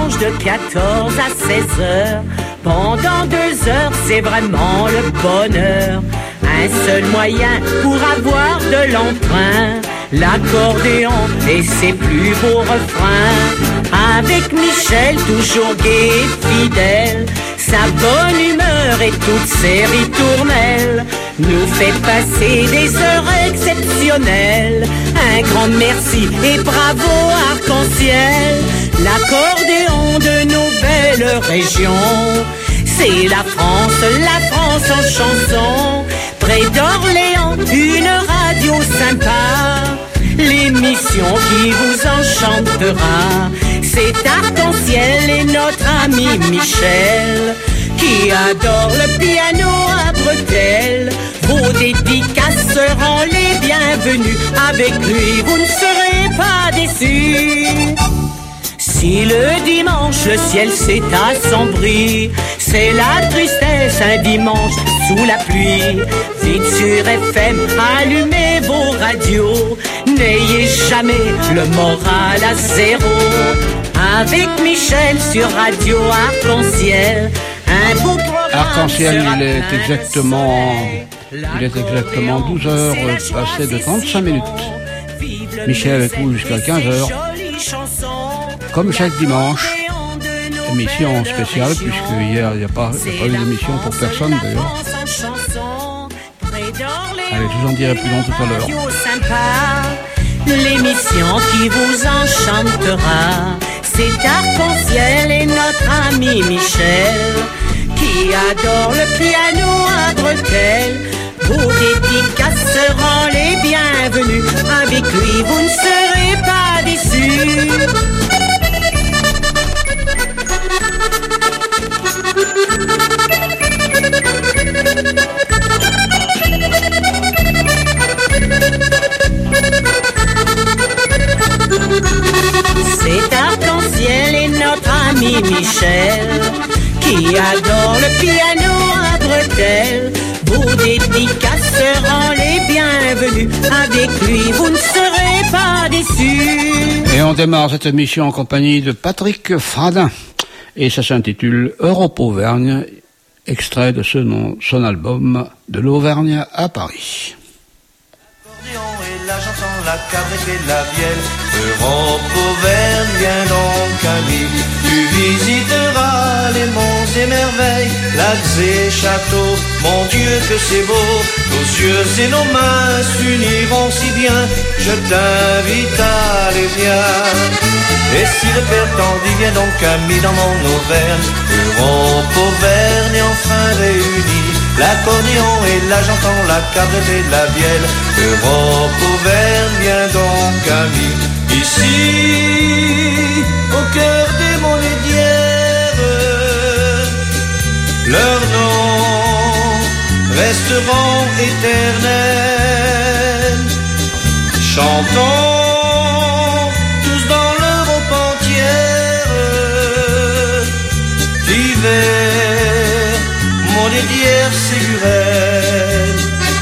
dimanche de 14 à 16 heures. Pendant 2 heures, c'est vraiment le bonheur. Un seul moyen pour avoir de l'emprunt, l'accordéon et ses plus beaux refrains. Avec Michel, toujours gai et fidèle, sa bonne humeur et toutes ses ritournelles nous fait passer des heures exceptionnelles. Un grand merci et bravo Arc-en-Ciel. L'accordéon de nos belles régions, c'est la France en chanson. Près d'Orléans, une radio sympa, l'émission qui vous enchantera. C'est Arc-en-Ciel et notre ami Michel, qui adore le piano à bretelles. Vos dédicaces seront les bienvenues. Avec lui, vous ne serez pas déçus. Si le dimanche le ciel s'est assombri, c'est la tristesse un dimanche sous la pluie. Vite sur FM, allumez vos radios, n'ayez jamais le moral à zéro. Avec Michel sur Radio Arc-en-Ciel, un beau programme. Arc-en-Ciel, il est exactement 12h passées de 35 minutes. Michel est tout jusqu'à 15h. Comme chaque dimanche, émission spéciale, puisque hier il n'y a pas eu d'émission pour personne d'ailleurs. Allez, je vous en dirai plus long tout à l'heure. L'émission qui vous enchantera, c'est Arc-en-Ciel et notre ami Michel, qui adore le piano à bretelles. Vos dédicaces seront les bienvenus. Avec lui, vous ne serez pas déçus. C'est Arc-en-Ciel et notre ami Michel, qui adore le piano à bretelles. Vos dédicaces seront les bienvenus. Avec lui, vous ne serez pas déçus. Et on démarre cette émission en compagnie de Patrick Fradin. Et ça s'intitule Europe Auvergne, extrait de son album De l'Auvergne à Paris. L'accordéon et là j'entends la cabrette et la vielle. Europe Auvergne, viens donc ami. Tu visiteras les monts et merveilles, lacs et châteaux, mon Dieu que c'est beau. Nos yeux et nos mains s'uniront si bien, je t'invite à aller bien. Et si le père t'en dit, viens donc ami dans mon Auvergne. Europe Auvergne enfin réunie, l'accordéon et là j'entends la cabrette et la vielle. Europe Auvergne, viens donc ami. Ici, au cœur des monédières, leurs noms resteront éternels. Chantons tous dans l'Europe entière, d'hiver, monédières, Ségurelles.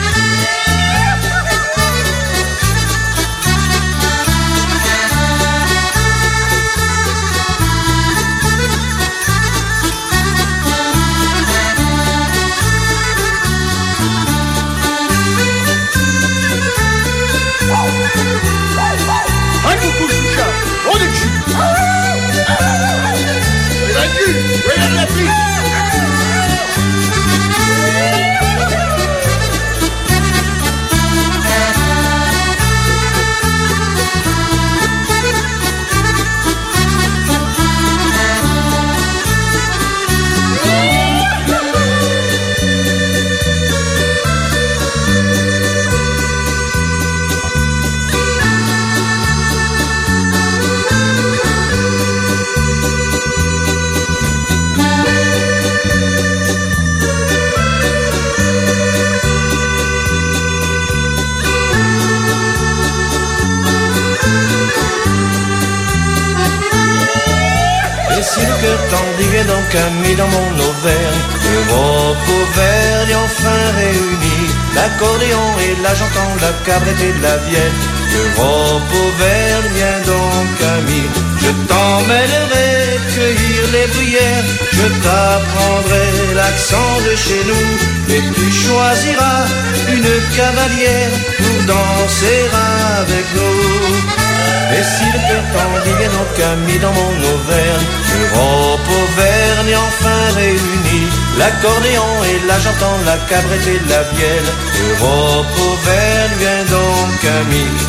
Viens donc ami dans mon Auvergne, Europe Auvergne enfin réunie, l'accordéon et là j'entends la cabrette et la vielle. Europe Auvergne, viens donc ami, je t'emmènerai cueillir les bruyères, je t'apprendrai l'accent de chez nous, et tu choisiras une cavalière pour danser avec nous. Et si le printemps vient en Camille dans mon Auvergne, Europe, Auvergne enfin réunie, l'accordéon et là j'entends la cabrette et la vielle. Europe, Auvergne, viens donc Camille,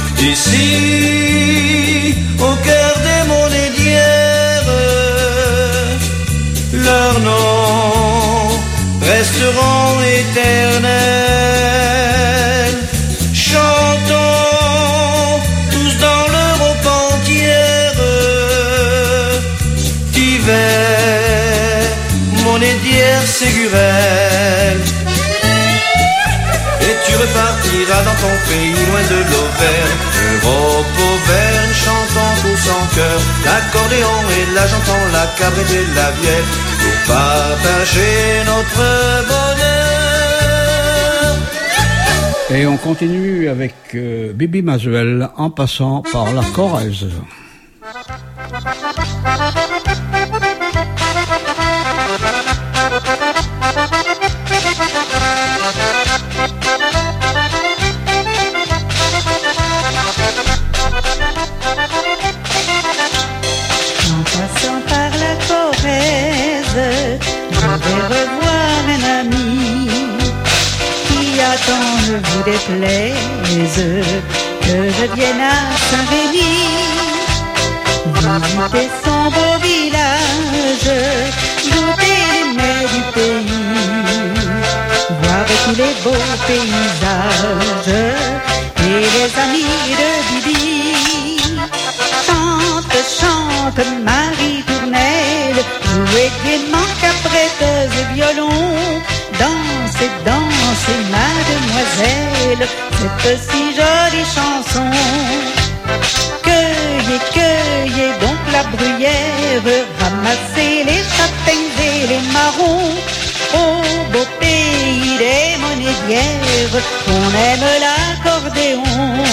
ici, au cœur des monédières, leurs noms resteront éternels. Chantons tous dans l'Europe entière, d'hiver, monédière, Ségurel. Et tu repartiras dans ton pays loin de l'Auvergne. Europe, Auvergne, chantons tous en chœur, l'accordéon et là j'entends la cabrette et la vielle, pour partager notre bonheur. Et on continue avec Bibi Masuel en passant par la Corrèze. En passant par la Corrèze, je vais revoir un ami qui attend, ne vous déplaise, que je vienne à Saint-Rémy, visiter son beau village, goûter les mets du pays, voir tous les beaux paysages et les amis de Bibi. Chante, chante, Marie Tournelle, jouez gaiement caprettes et violons, dansez, dansez, mademoiselle, cette si jolie chanson. Cueillez, cueillez donc la bruyère, ramassez les châtaignes et les marrons, au beau pays des monédières, on aime l'accordéon.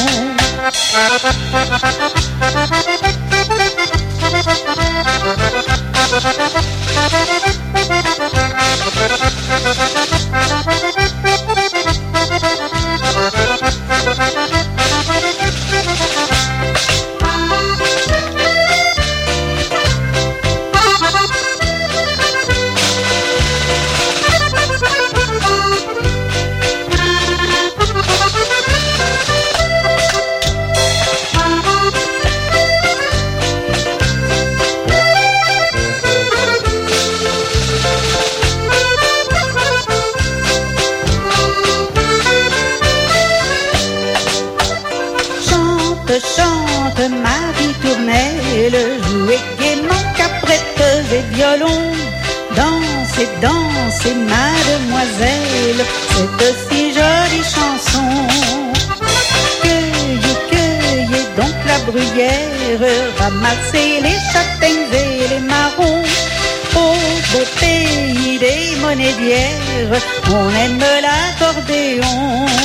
Chante, Marie Tournelle, jouez gaiement caprettes et violons, dansez, dansez, mademoiselle, cette si jolie chanson. Cueillez, cueillez donc la bruyère, ramassez les châtaignes et les marrons, au beau pays des monédières, on aime l'accordéon.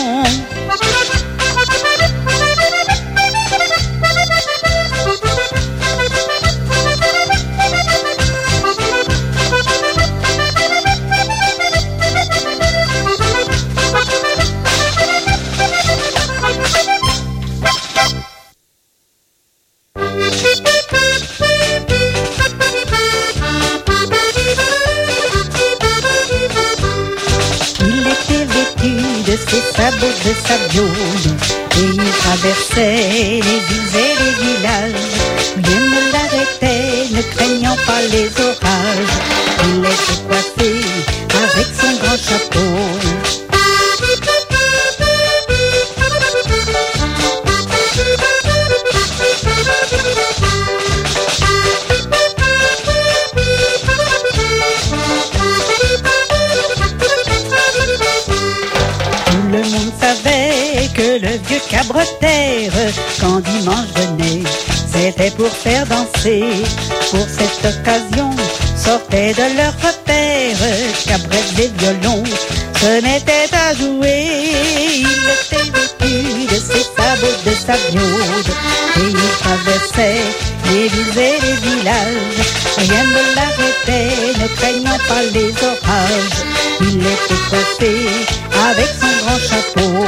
De ses sabots de sablons, et il traversait les villes et les villages. Rien ne l'arrêtait, ne craignant pas les orages. Il était coiffé avec son grand chapeau. Le vieux cabretaire, quand dimanche venait, c'était pour faire danser. Pour cette occasion, sortaient de leur repère, cabrettes et violons se mettaient à jouer. Il était vêtu de ses sabots de sablaude, et il traversait les villes et les villages. Rien ne l'arrêtait, ne craignant pas les orages. Il était coiffé avec son grand chapeau.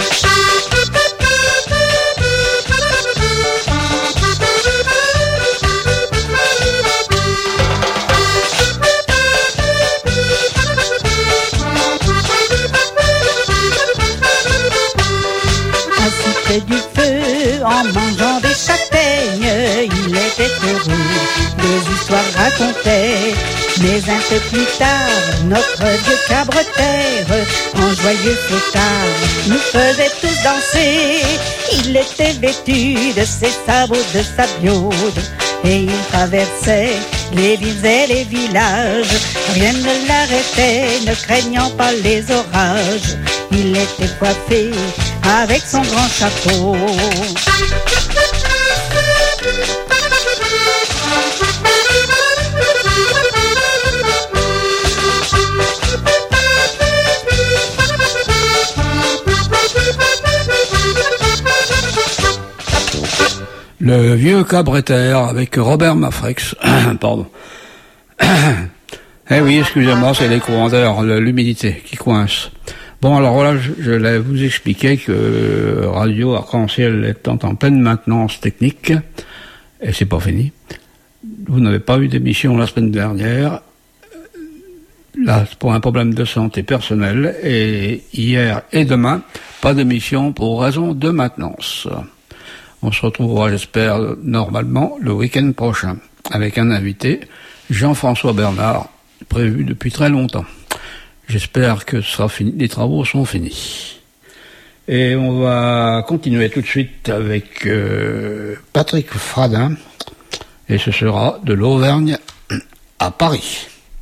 Près du feu, en mangeant des châtaignes, il était heureux, deux histoires racontait. Mais un peu plus tard, notre vieux cabre-terre, en joyeux fêtard, nous faisait tous danser. Il était vêtu de ses sabots de sabliaude, et il traversait les villes et les villages. Rien ne l'arrêtait, ne craignant pas les orages. Il était coiffé avec son grand chapeau. Le vieux cabreter avec Robert Mafrex. Pardon. Eh oui, excusez-moi, c'est les courants l'humidité qui coince. Bon, alors voilà, je vais vous expliquer que Radio Arc-en-Ciel est en pleine maintenance technique, et c'est pas fini. Vous n'avez pas eu d'émission la semaine dernière, là, pour un problème de santé personnelle, et hier et demain, pas d'émission pour raison de maintenance. On se retrouvera, j'espère, normalement, le week-end prochain, avec un invité, Jean-François Bernard, prévu depuis très longtemps. J'espère que ce sera fini, les travaux sont finis. Et on va continuer tout de suite avec Patrick Fradin, et ce sera de l'Auvergne à Paris.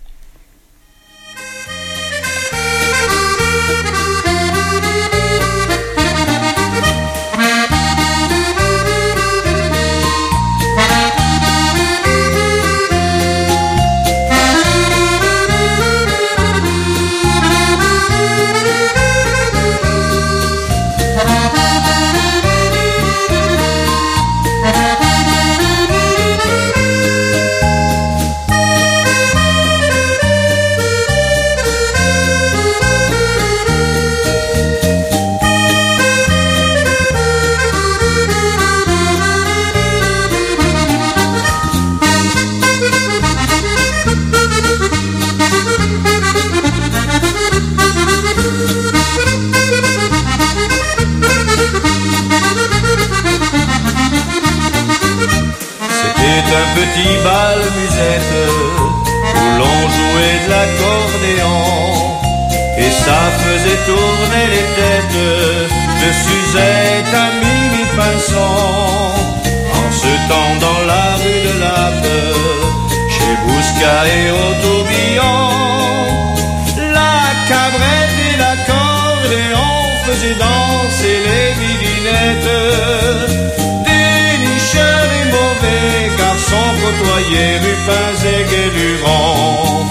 Un petit bal musette où l'on jouait de l'accordéon et ça faisait tourner les têtes de Suzette à Mimi Pinson. En ce temps dans la rue de Lappe, chez Bousca et au tourbillon, la cabrette et l'accordéon faisaient danser les midinettes. Dénicheurs et mauvais garçons côtoyés, Rupins et Guélurons.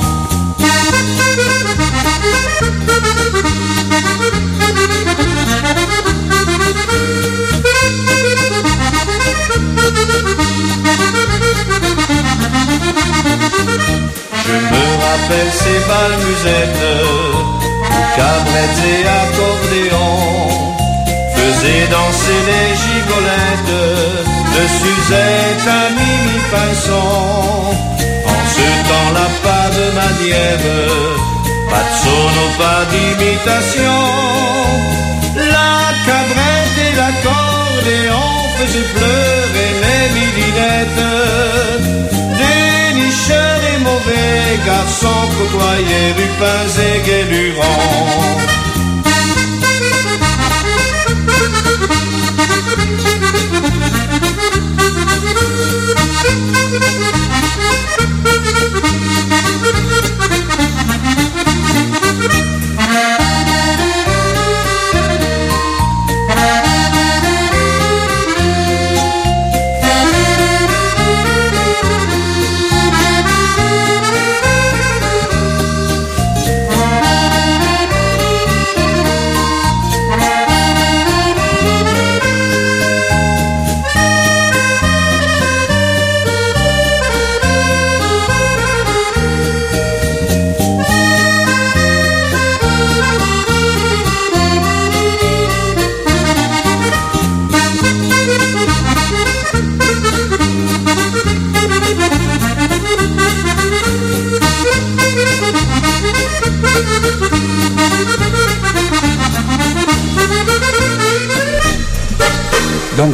Je me rappelle ces bals musettes où cabrettes et accordéons faisaient danser les gigolettes de Suzette à Mimi Pinson. En ce temps-là, pas de manière, pas de sono, pas d'imitation. La cabrette et l'accordéon faisaient pleurer les midinettes. Dénicheurs et mauvais garçons côtoyaient Rupins et Guélurons.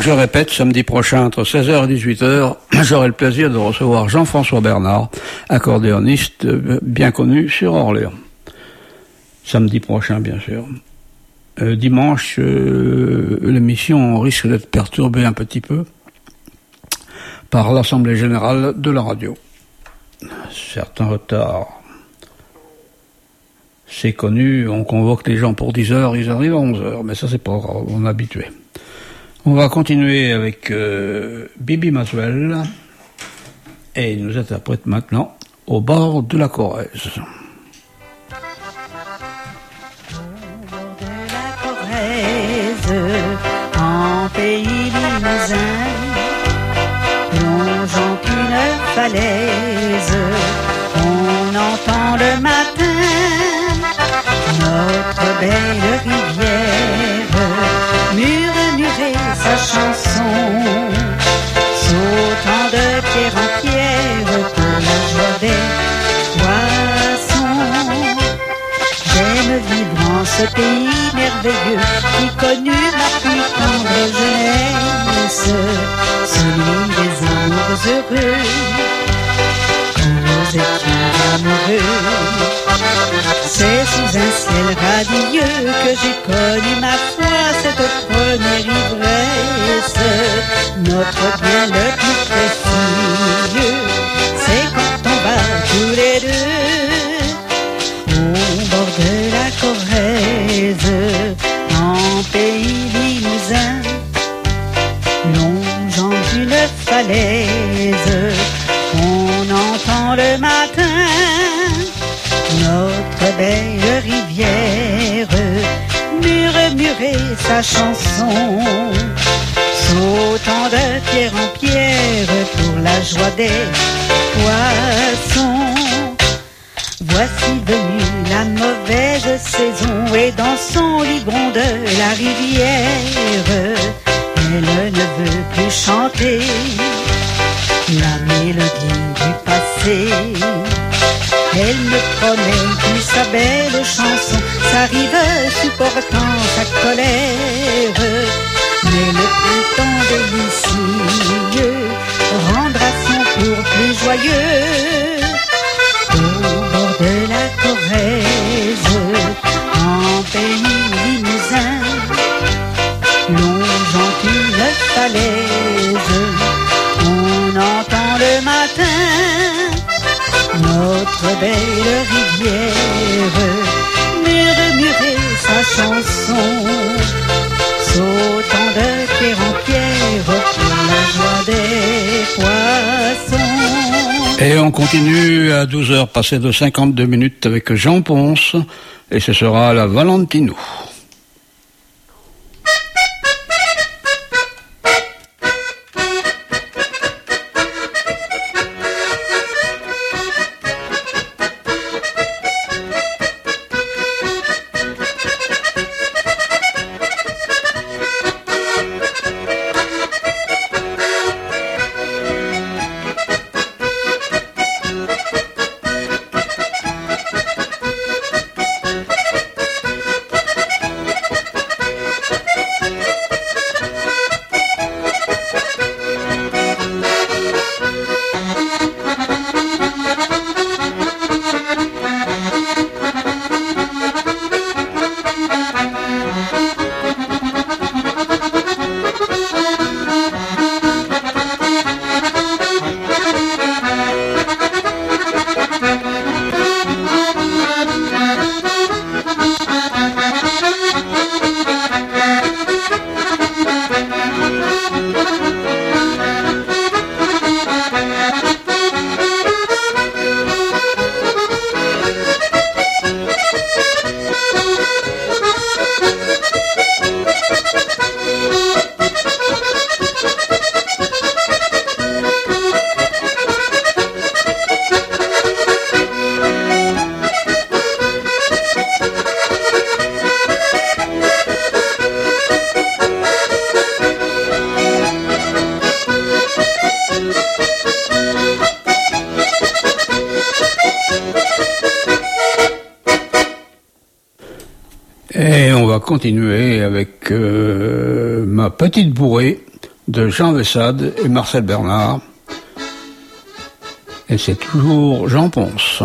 Donc je répète, samedi prochain entre 16h et 18h, j'aurai le plaisir de recevoir Jean-François Bernard, accordéoniste bien connu sur Orléans. Samedi prochain, bien sûr. Dimanche, l'émission risque d'être perturbée un petit peu par l'Assemblée Générale de la radio. Certains retards. C'est connu, on convoque les gens pour 10h, ils arrivent à 11h, mais ça c'est pas grave, on est habitué. On va continuer avec Bibi Maswell, et il nous interprète maintenant Au bord de la Corrèze. En pays limousin, longeant une falaise, on entend le matin notre belle rivière murmurer sa chanson, sautant de pierre en pierre pour la joie des poissons. J'aime vivre en ce pays merveilleux qui connut ma plus tendre jeunesse, celui des amours heureux, quand nous étions amoureux. C'est sous un ciel radieux que j'ai connu ma foi, cette première ivresse, notre bien le plus précieux, c'est quand on va tous les deux au bord de la Corrèze, en pays limousin, longeant une falaise, on entend le matin notre belle rivière murmurer sa chanson, sautant de pierre en pierre pour la joie des poissons. Voici venue la mauvaise saison et dans son ligon de la rivière, elle ne veut plus chanter la mélodie du passé. Elle me promet plus sa belle chanson, sa rive supportant sa colère. Mais le printemps délicieux rendra son tour plus joyeux. Au bord de la Corrèze, en pays limousin, longeant une falaise, on entend le matin notre belle rivière murmurer sa chanson, sautant de pierre en pierre pour la joie des poissons. Et on continue à 12h passées de 52 minutes avec Jean Ponce, et ce sera la Valentino. Et on va continuer avec ma petite bourrée de Jean Vessade et Marcel Bernard. Et c'est toujours Jean Ponce.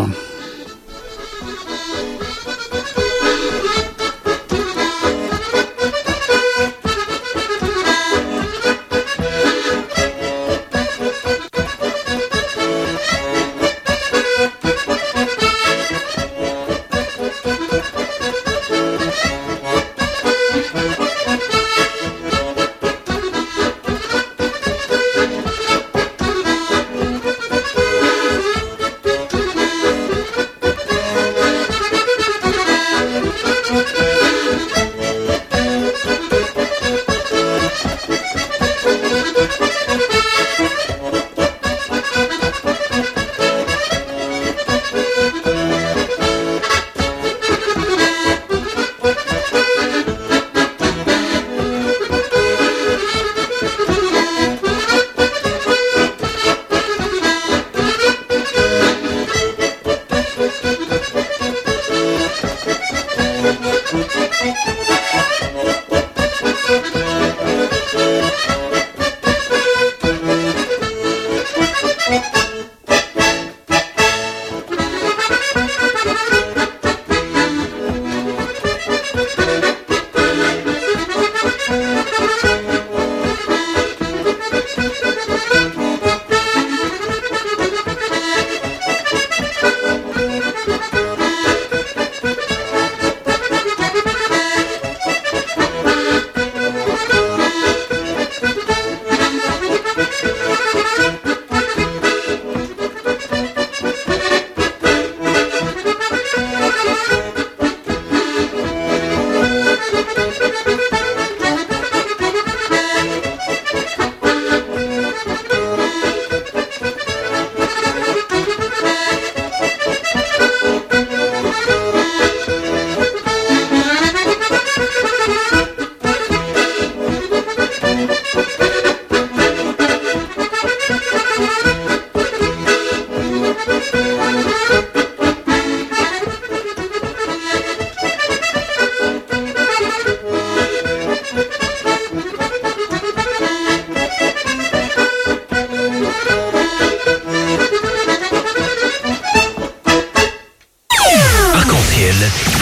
Arc-en-ciel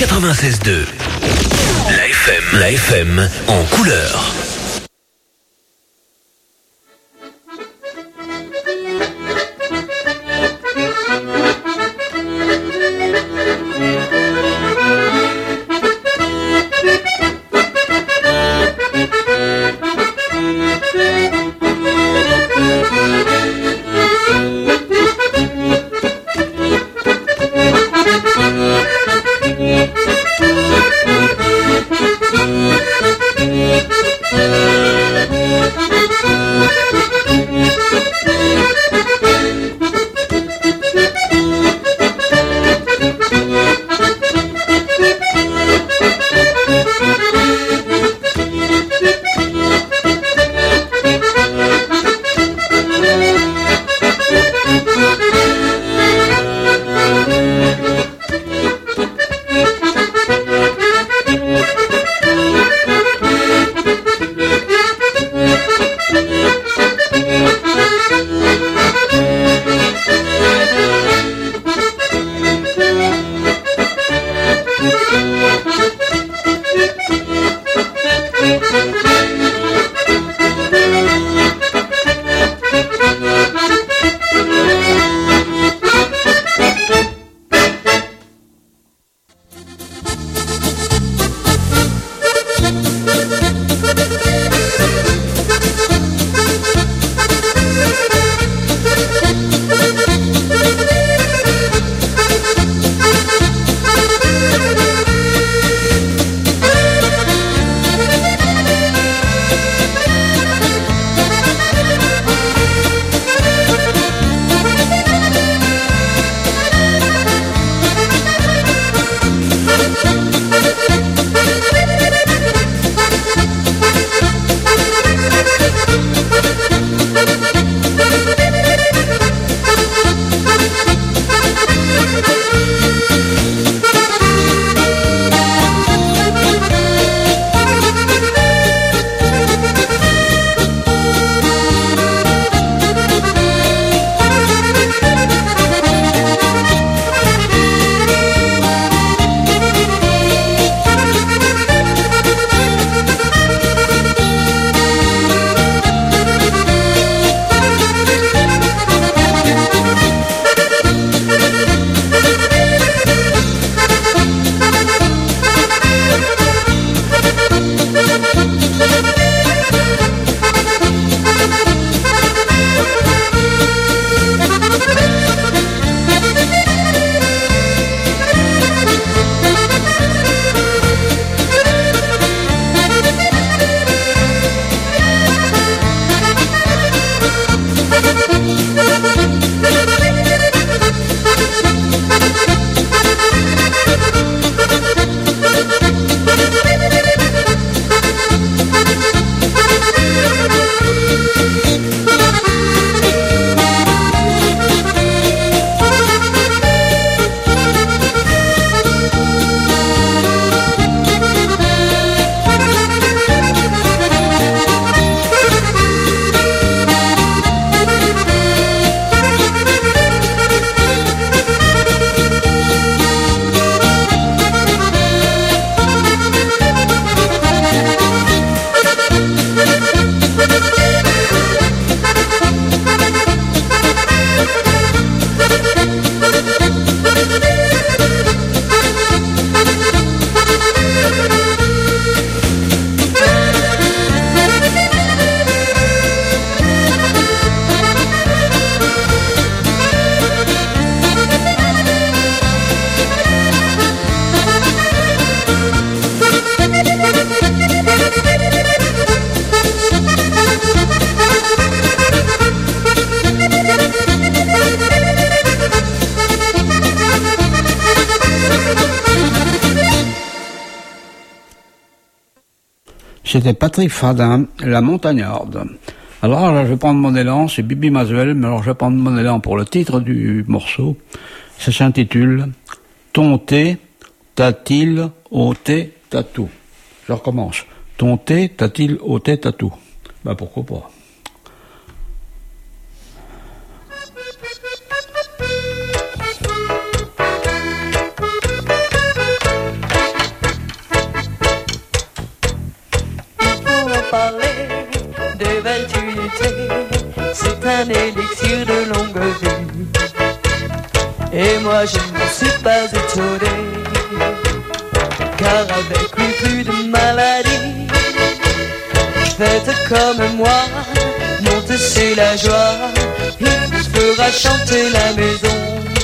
96.2. La FM en couleur. c'était Patrick Fadin, La Montagnarde. Alors là, je vais prendre mon élan, c'est Bibi Masuel, mais alors je vais prendre mon élan pour le titre du morceau. Ça s'intitule Ton thé, t'a-t-il ôté tatou. Je recommence. Ton thé, t'a-t-il ôté tatou. Ben pourquoi pas. Des vertus du thé, c'est un élixir de longue vie. Et moi je ne suis pas étonné, car avec lui plus de maladie. Faites comme moi, montez c'est la joie, il fera chanter la maison.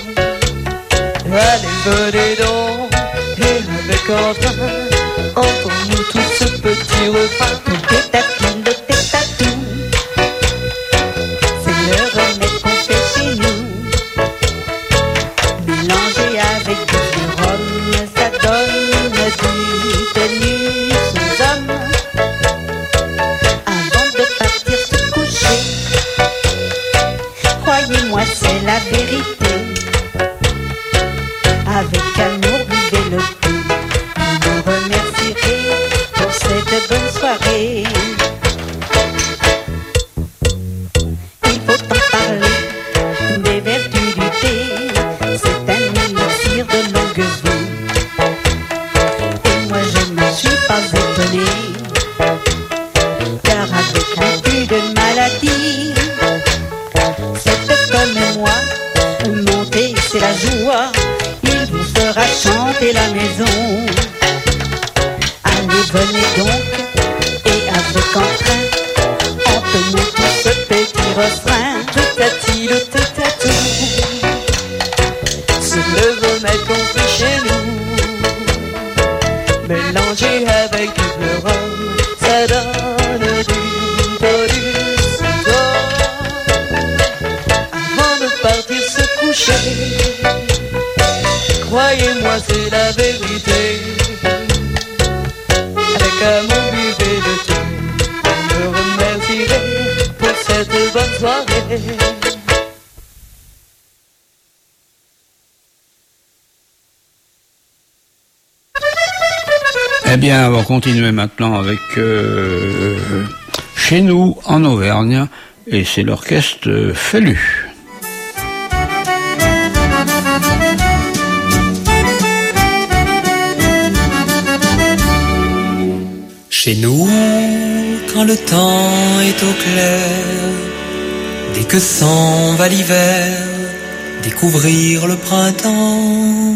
Allez venez donc, et avec entrain, entendons tout ce petit refrain. C'est la vérité. Avec amour, vivez le tout. Vous me remercierez pour cette bonne soirée. Il faut en parler des vertus du thé. C'est un élixir de longue vie. Et moi je ne suis pas étonnée, car avec un peu de maladie, comme moi, monter c'est la joie, il vous fera chanter la maison. Allez venez donc, et avec entrain, entendons tout ce petit refrain. Tout à-t-il, tout à tout, c'est le remède qu'on fait chez nous. Mélangé avec le rhum, ça donne du bonus. Partir se coucher, croyez-moi c'est la vérité. Avec amour buvez le thé, je me remercierai pour cette bonne soirée. Eh bien, on va continuer maintenant avec chez nous en Auvergne, et c'est l'orchestre Felu. Chez nous, quand le temps est au clair, dès que s'en va l'hiver, découvrir le printemps,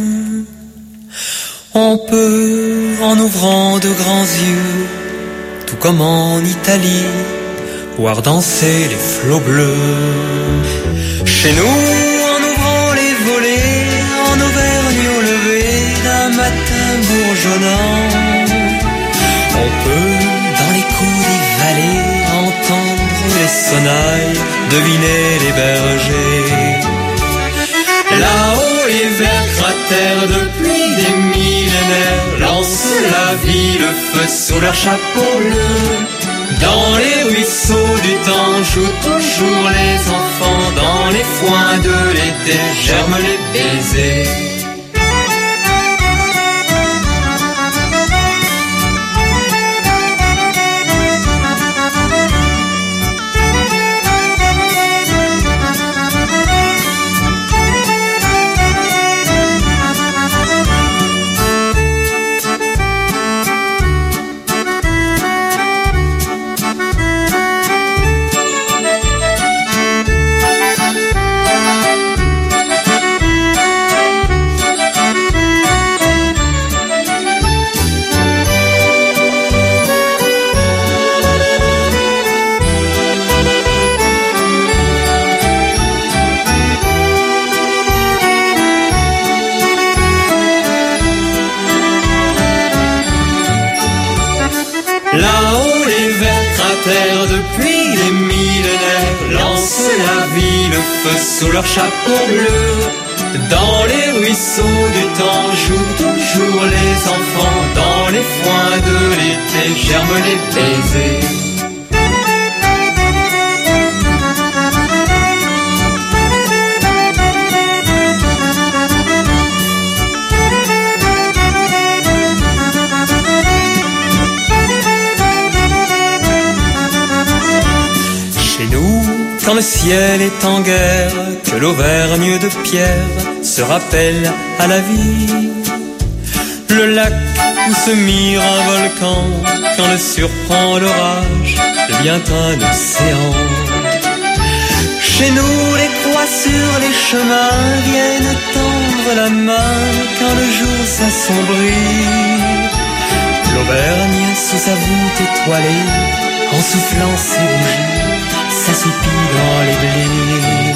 on peut, en ouvrant de grands yeux, tout comme en Italie, voir danser les flots bleus. Chez nous, en ouvrant les volets, en Auvergne au lever d'un matin bourgeonnant, on peut, dans l'écho des vallées, entendre les sonnailles, deviner les bergers. Là-haut, les verts cratères depuis des millénaires lancent la vie, le feu sous leur chapeau bleu. Dans les ruisseaux du temps jouent toujours les enfants, dans les foins de l'été germent les baisers. Là-haut, les verts cratères depuis des millénaires lancent la vie, le feu sous leur chapeau bleu. Dans les ruisseaux du temps jouent toujours les enfants, dans les foins de l'été germent les baisers. Chez nous, quand le ciel est en guerre, que l'Auvergne de pierre se rappelle à la vie, le lac où se mire un volcan, quand le surprend l'orage, devient un océan. Chez nous, les croix sur les chemins viennent tendre la main quand le jour s'assombrit. L'Auvergne, sous sa voûte étoilée, en soufflant ses bougies, s'assoupit dans les blés.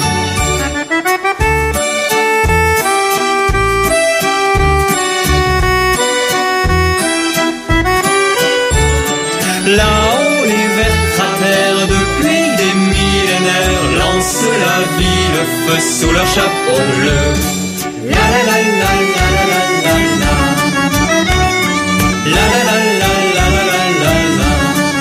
Là-haut, les verts cratères depuis des millénaires lancent la vie, le feu sous leur chapeau bleu. La la la la la la la la. La la la la la la la la.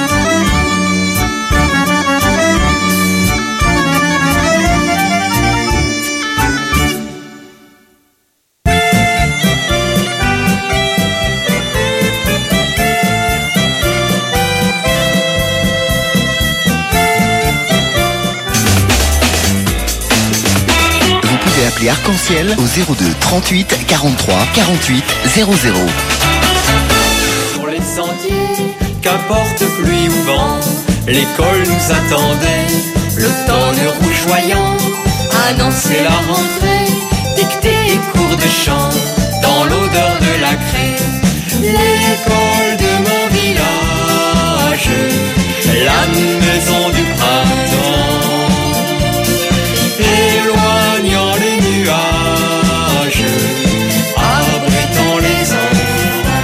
Appelez Arc-en-Ciel au 02 38 43 48 00. Sur les sentiers, qu'importe pluie ou vent, l'école nous attendait, l'automne rougeoyant annonçait la rentrée, dictée et cours de chant, dans l'odeur de la craie. L'école de mon village, la maison du printemps, éloignant les nuages, abritant les enfants.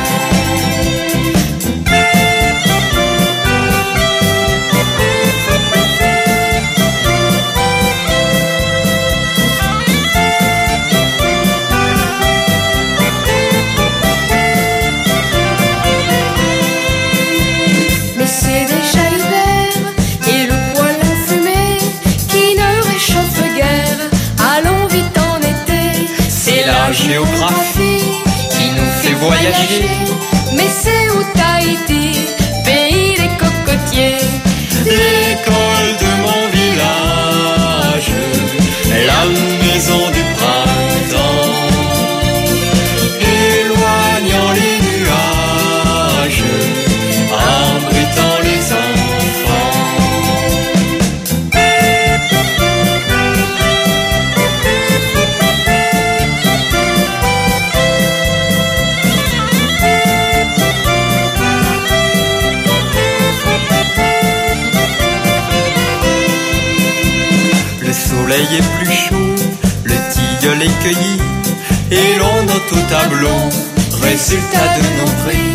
Mais c'est déjà hiver et le poêle enfumé qui ne réchauffe guère. Allons vite en été, C'est la géographie qui nous fait voyager. Mais c'est où Tahiti, pays des cocotiers. L'école de mon village, la maison du printemps, éloignant les nuages, abritant les enfants. Le soleil est plus chaud, le tilleul est cueilli, et l'on note au tableau, résultat de nos prix.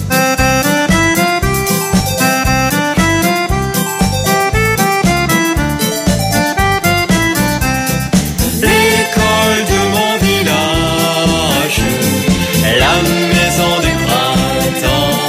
L'école de mon village, la maison du printemps,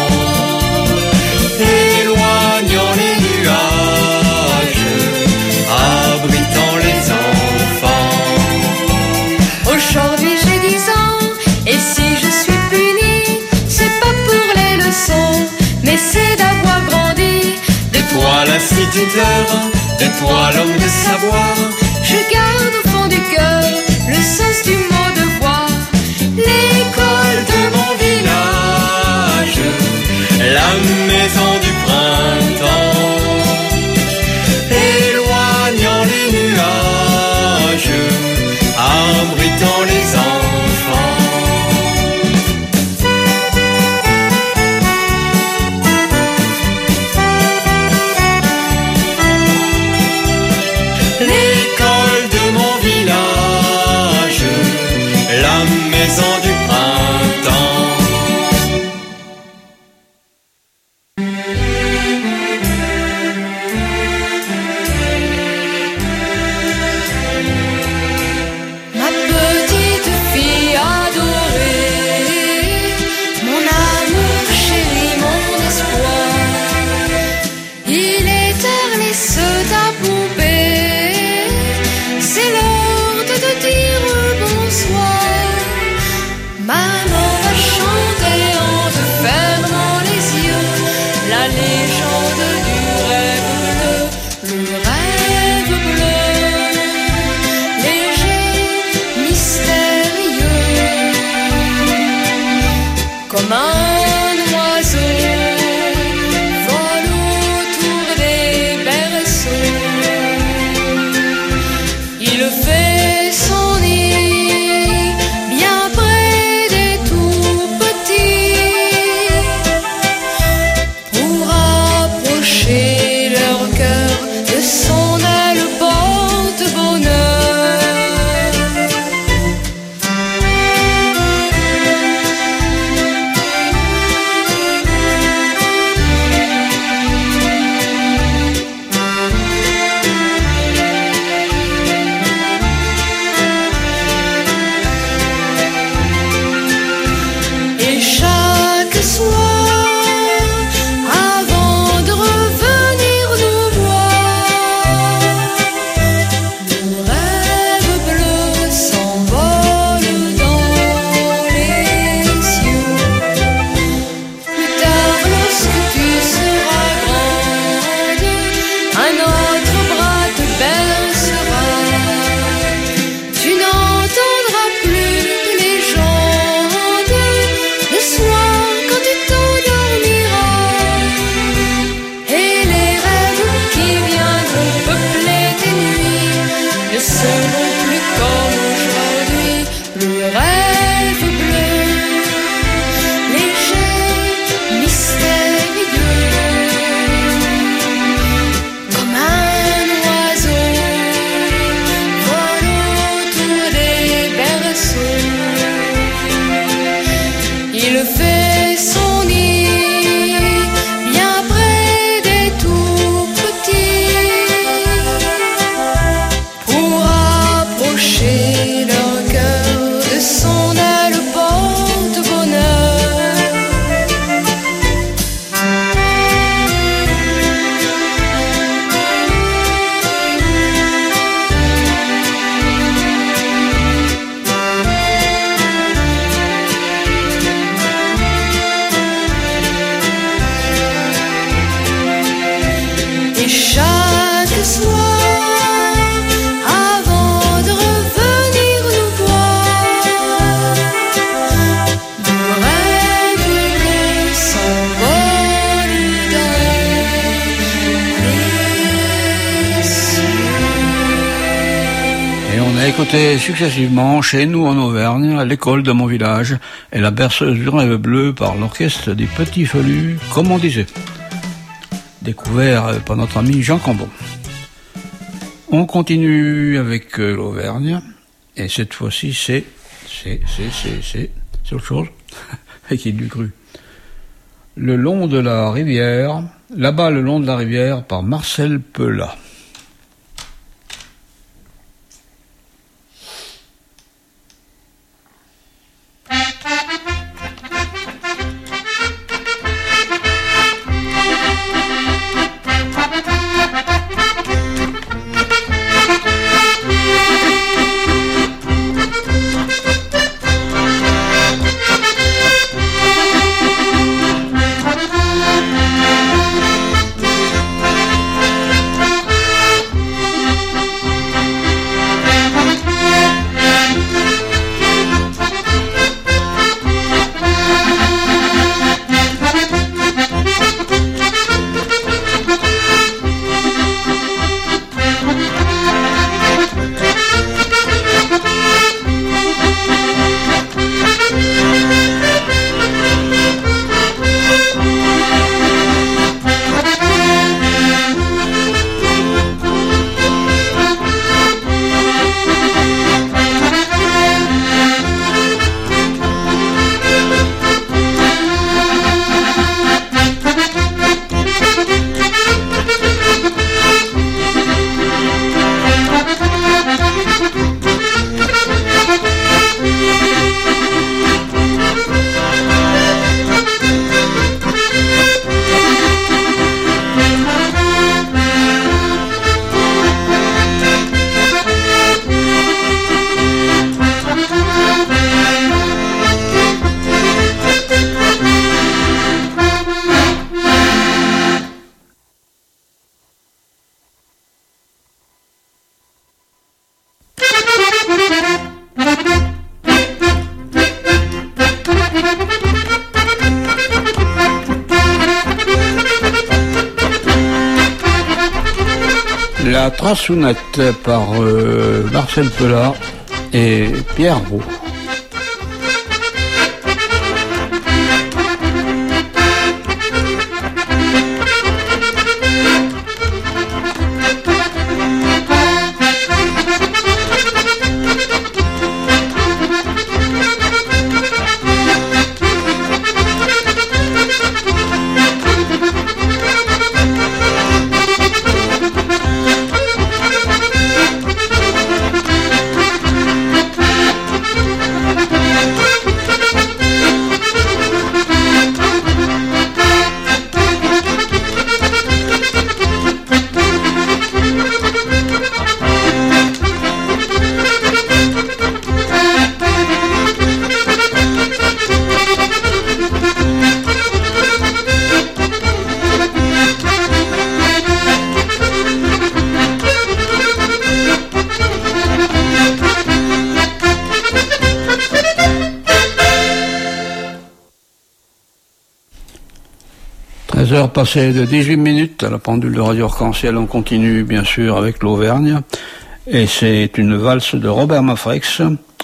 éloignant les nuages, abritant les enfants. Aujourd'hui j'ai 10 ans, et si je suis punie, c'est pas pour les leçons, mais c'est d'avoir grandi. De toi l'instituteur, de toi l'homme de savoir, Je garde au fond du cœur le sens du mot devoir. L'école de mon village, la maison du printemps, éloignant les nuages, abritant les enfants. L'école écouté successivement chez nous en Auvergne, l'école de mon village et la berceuse du rêve bleu par l'orchestre des Petits Felus, comme on disait. Découvert par notre ami Jean Cambon. On continue avec l'Auvergne et cette fois-ci c'est autre chose. Et qui l'eût cru. Le long de la rivière, là-bas le long de la rivière par Marcel Pelat. La Trassounette par Marcel Pelat et Pierre Beau. Heures passées de 18 minutes à la pendule de Radio Arc-en-Ciel. On continue bien sûr avec l'Auvergne et c'est une valse de Robert Mafrex,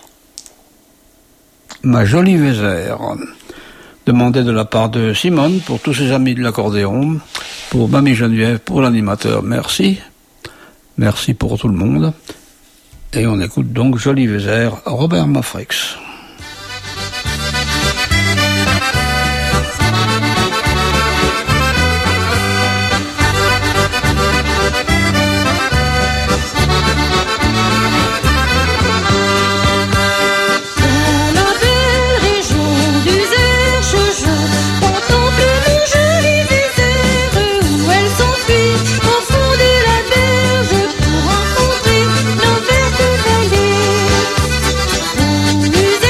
Ma jolie Vézère, demandée de la part de Simone pour tous ses amis de l'accordéon, pour Mamie Geneviève, pour l'animateur. Merci pour tout le monde et on écoute donc Jolie Vézère, Robert Mafrex. Nous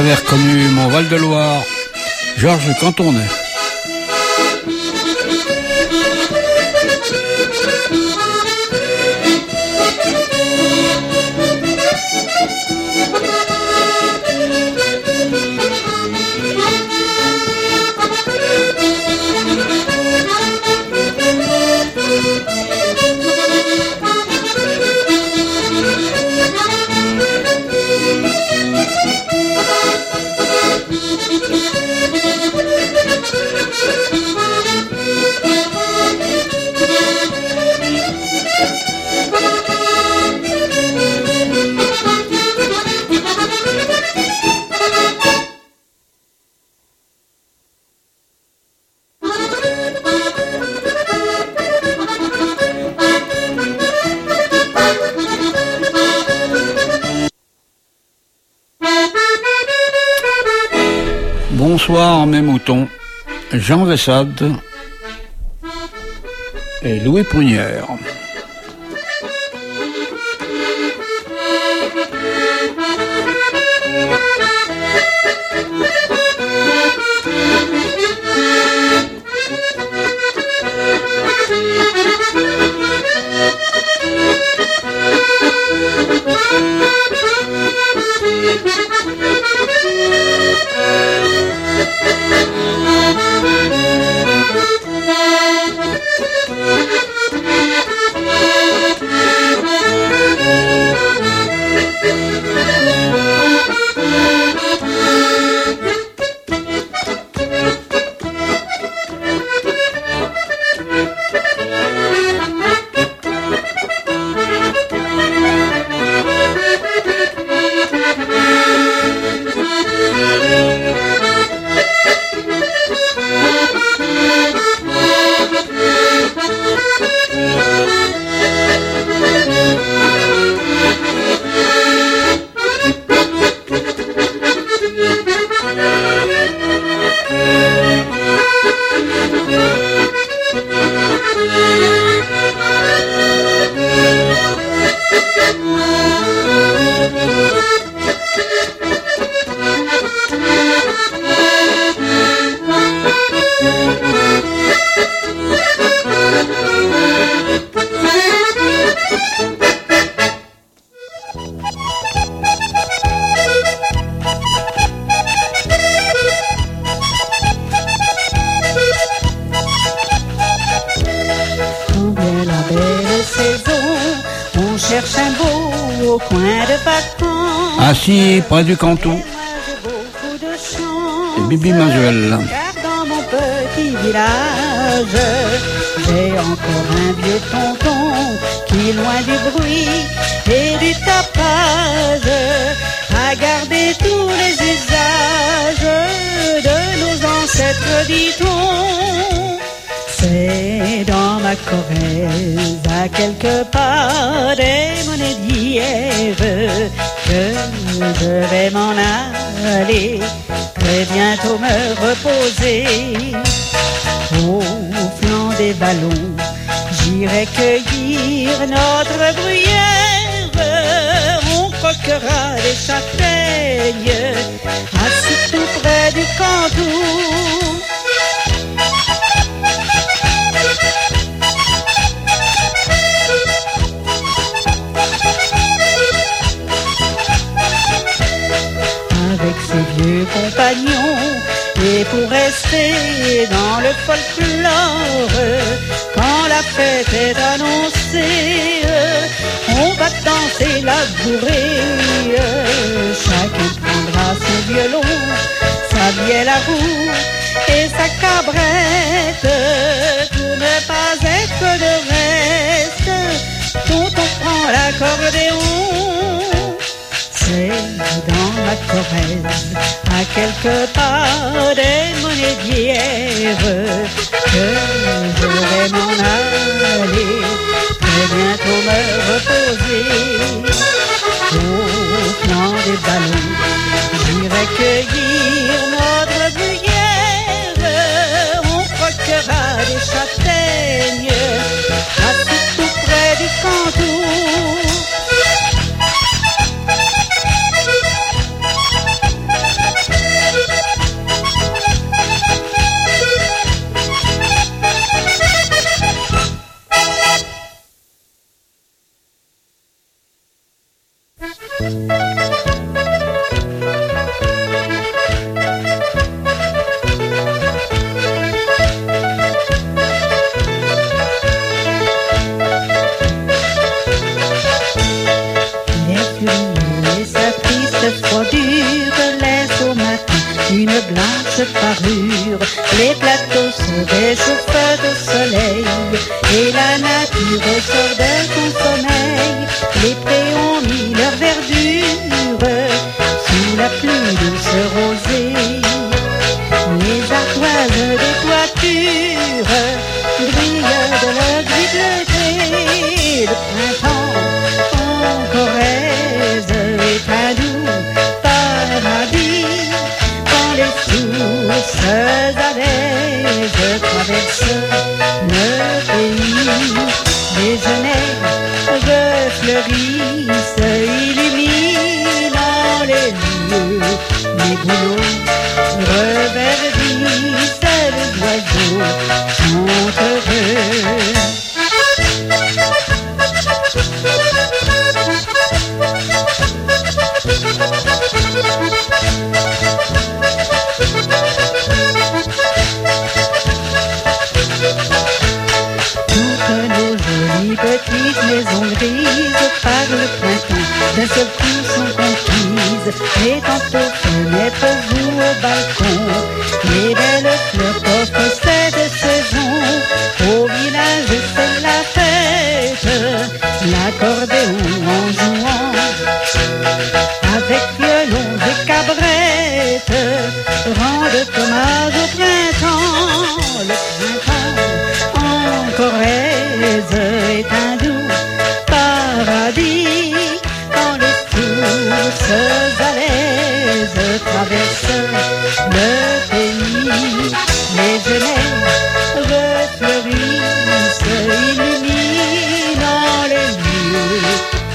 avez reconnu mon Val-de-Loire, Georges Cantonnet. Bonsoir mes moutons, Jean Vessade et Louis Prunière. Assis près du canton, et Bibi Mazuel. Dans mon petit village, j'ai encore un vieux tonton qui, loin du bruit et du tapage, a gardé tous les usages de nos ancêtres, dit-on. C'est dans ma Corrèze, à quelques pas des monnaies d'hier, que je vais m'en aller, très bientôt me reposer. Au flanc des vallons, j'irai cueillir notre bruyère. On croquera des châtaignes, assis tout près du canton. Avec ses vieux compagnons, et pour rester dans le folklore, quand la fête est annoncée, on va danser la bourrée. Chacun prendra son violon, sa vielle à roue et sa cabrette, pour ne pas être de reste, dont on prend l'accordéon. C'est dans ma Corrèze, à quelques pas des monnaies d'hier, que je vais m'en aller, très bientôt me reposer. Au flanc des ballons, j'irai cueillir notre bruyère. On croquera des châtaignes, assis tout près du canton. réchauffe de soleil et la nature sort de son sommeil. Les prés ont mis leur verdure sous la pluie douce rosée. Les ardoises des toitures brillent de leur gris bleuté. Le printemps en Corrèze est un doux paradis quand les sources allèges traversent le pays. Les genêts refleurissent, illuminant les lieux. Les bouleaux reverdissent, les oiseaux sont heureux. Petites maisons grises par le printemps, d'un seul coup sont conquises. Et tantôt fenêtres ou au balcon, les belles fleurs portent cette saison. Au village c'est la fête, l'accordéon en jouant, avec violon et cabrette, rendent hommage au printemps. Le printemps en Corrèze est un doux paradis quand les sources allèges traversent le pays. Les genêts refleurissent, illuminant les lieux.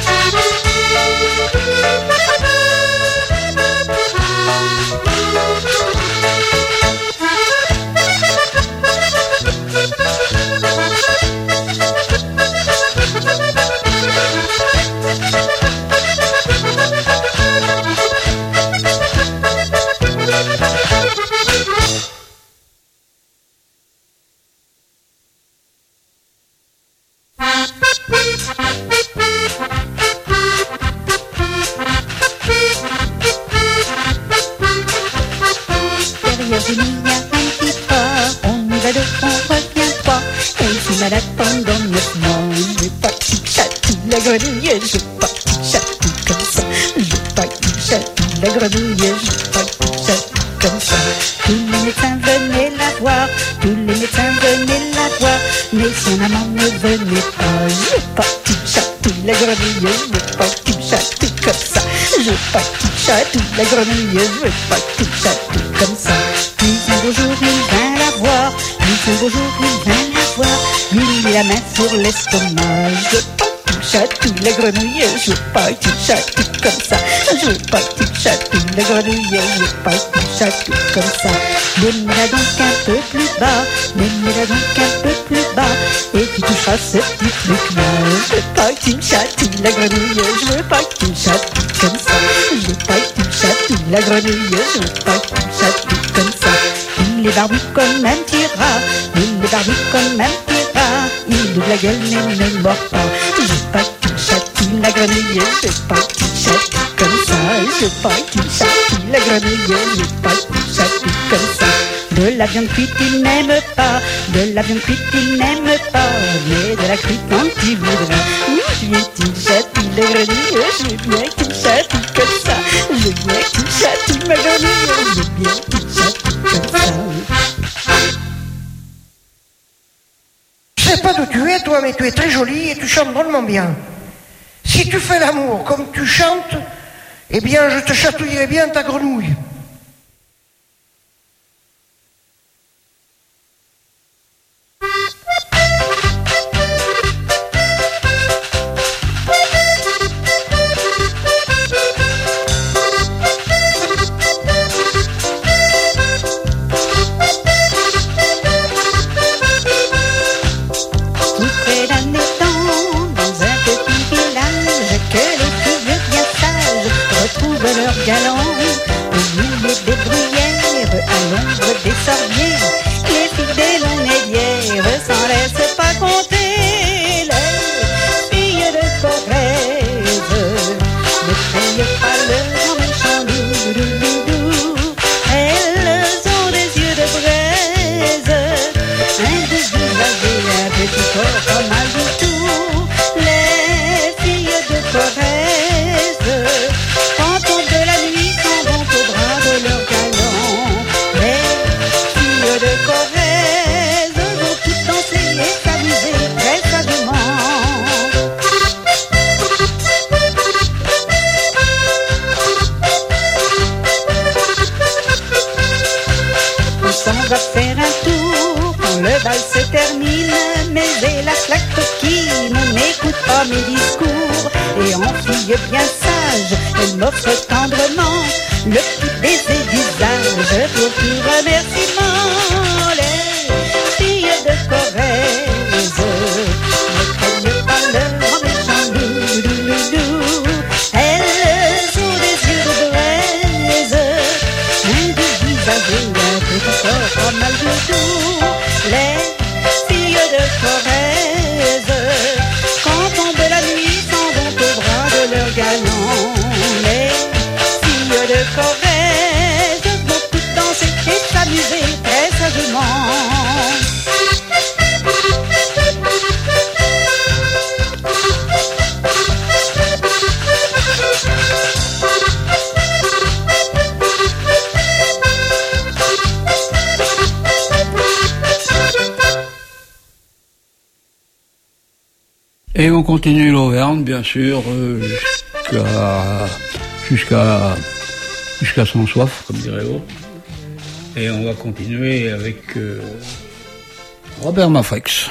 La grenouille, je veux pas que tu chatouilles comme ça. Puis un beau jour il vint la voir, puis un beau jour il vint la voir. Il mit la main sur l'estomac. Je veux pas que tu chatouilles la grenouille, je veux pas que tu chatouilles comme ça. Je veux pas que tu chatouilles la grenouille, je veux pas que tu chatouilles comme ça. Mets-la donc un peu plus bas, mets-la donc un peu plus bas, et tu toucheras ce petit truc-là. Je veux pas que tu chatouilles la grenouille, je veux pas que tu chatouilles comme ça. Je veux pas que tu chatouilles la grenouille, je veux pas que tu chatouilles comme ça. Il est barbu comme un petit rat, il est barbu comme un petit rat. Il ouvre la gueule mais ne mord pas. Je veux pas que tu chatouilles la grenouille, je veux pas que tu chatouilles comme ça. Je veux pas que tu chatouilles la grenouille, je veux pas que tu chatouilles comme ça. De la viande cuite il n'aime pas, de la viande cuite il n'aime pas, mais de la cuite quand tu voudras. Oui, je viens que tu chatouilles la grenouille, je veux bien que tu chatouilles comme ça. Je veux bien que tu chatouilles ma grenouille, je veux bien que tu chatouilles comme ça. Je sais pas d'où tu es toi, mais tu es très jolie et tu chantes drôlement bien. Si tu fais l'amour comme tu chantes, eh bien je te chatouillerai bien ta grenouille. Galant, au bal se termine, mais hélas la coquine n'écoute pas mes discours. Et en fille bien sage, elle m'offre tendrement le petit baiser d'usage pour tout remerciement. Les filles de Corrèze ne craignent pas leur méchant loup. Elles ont des yeux de braise, un doux visage et un petit corps pas mal de tout. Les filles de Corrèze, quand tombe la nuit, s'en vont au bras de leur galant. Les filles de Corrèze vont toutes danser et s'amuser très sagement. Et on continue l'Auvergne, bien sûr, jusqu'à son soif, comme dirait l'autre. Et on va continuer avec Robert Mafrex.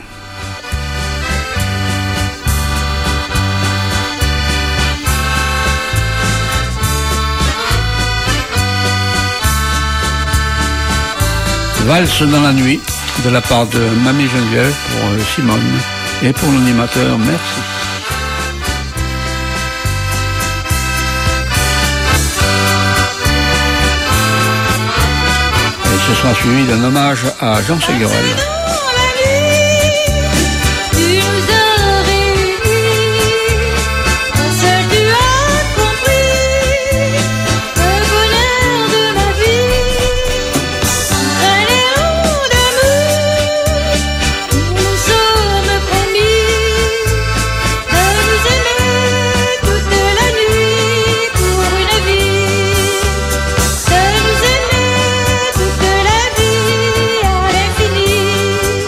Valse dans la nuit, de la part de Mamie Geneviève pour Simone. Et pour l'animateur, merci. Et ce sera suivi d'un hommage à Jean Séguerel. Toute la vie à l'infini.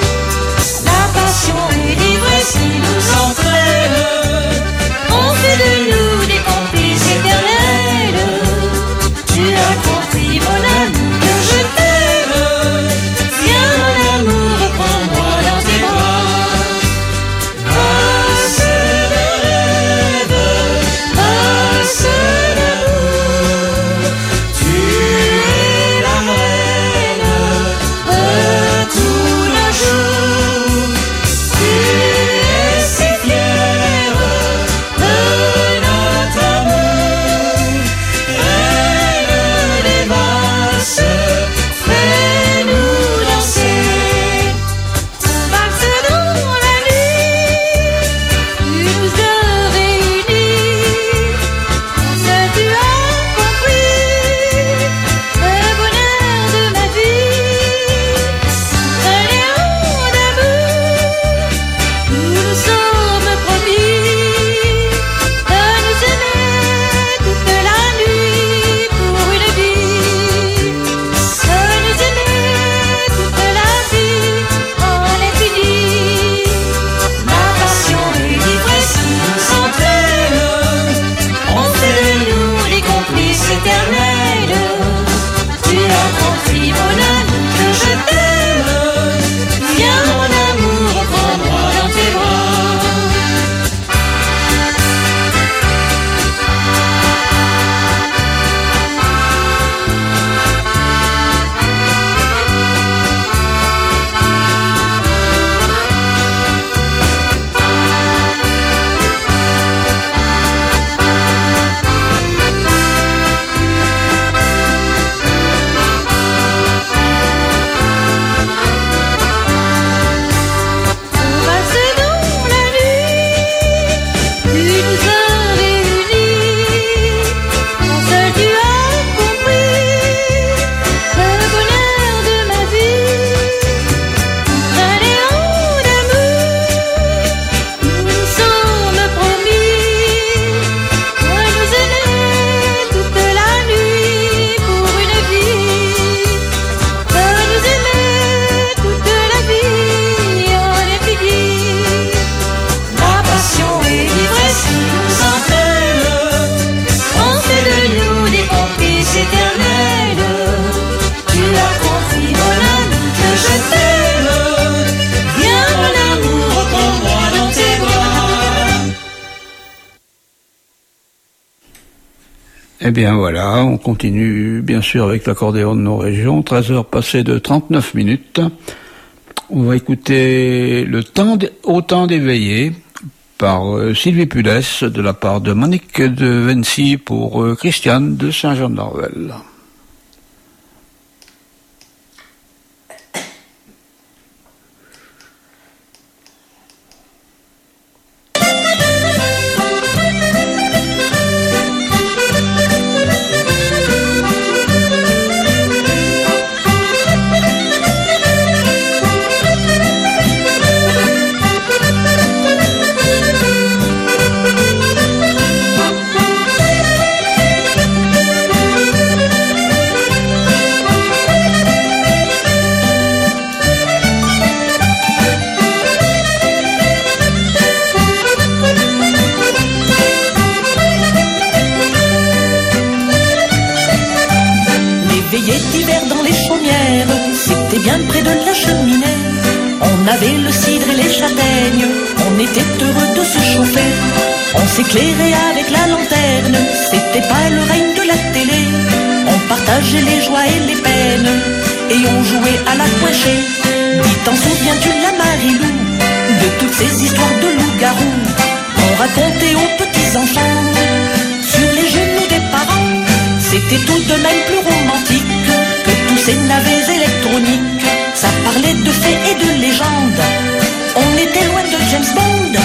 Eh bien voilà, on continue bien sûr avec l'accordéon de nos régions, 13h passées de 39 minutes. On va écouter Au temps d'éveiller par Sylvie Pudès de la part de Monique de Vency pour Christiane de Saint-Jean-de-Norvel. On avait le cidre et les châtaignes, on était heureux de se chauffer. On s'éclairait avec la lanterne, c'était pas le règne de la télé. On partageait les joies et les peines, et on jouait à la couachée. Dis, t'en souviens-tu la Marilou, de toutes ces histoires de loups-garous qu'on racontait aux petits-enfants, sur les genoux des parents. C'était tout de même plus romantique que tous ces navets électroniques. Ça parlait de fées et de légendes, on était loin de James Bond.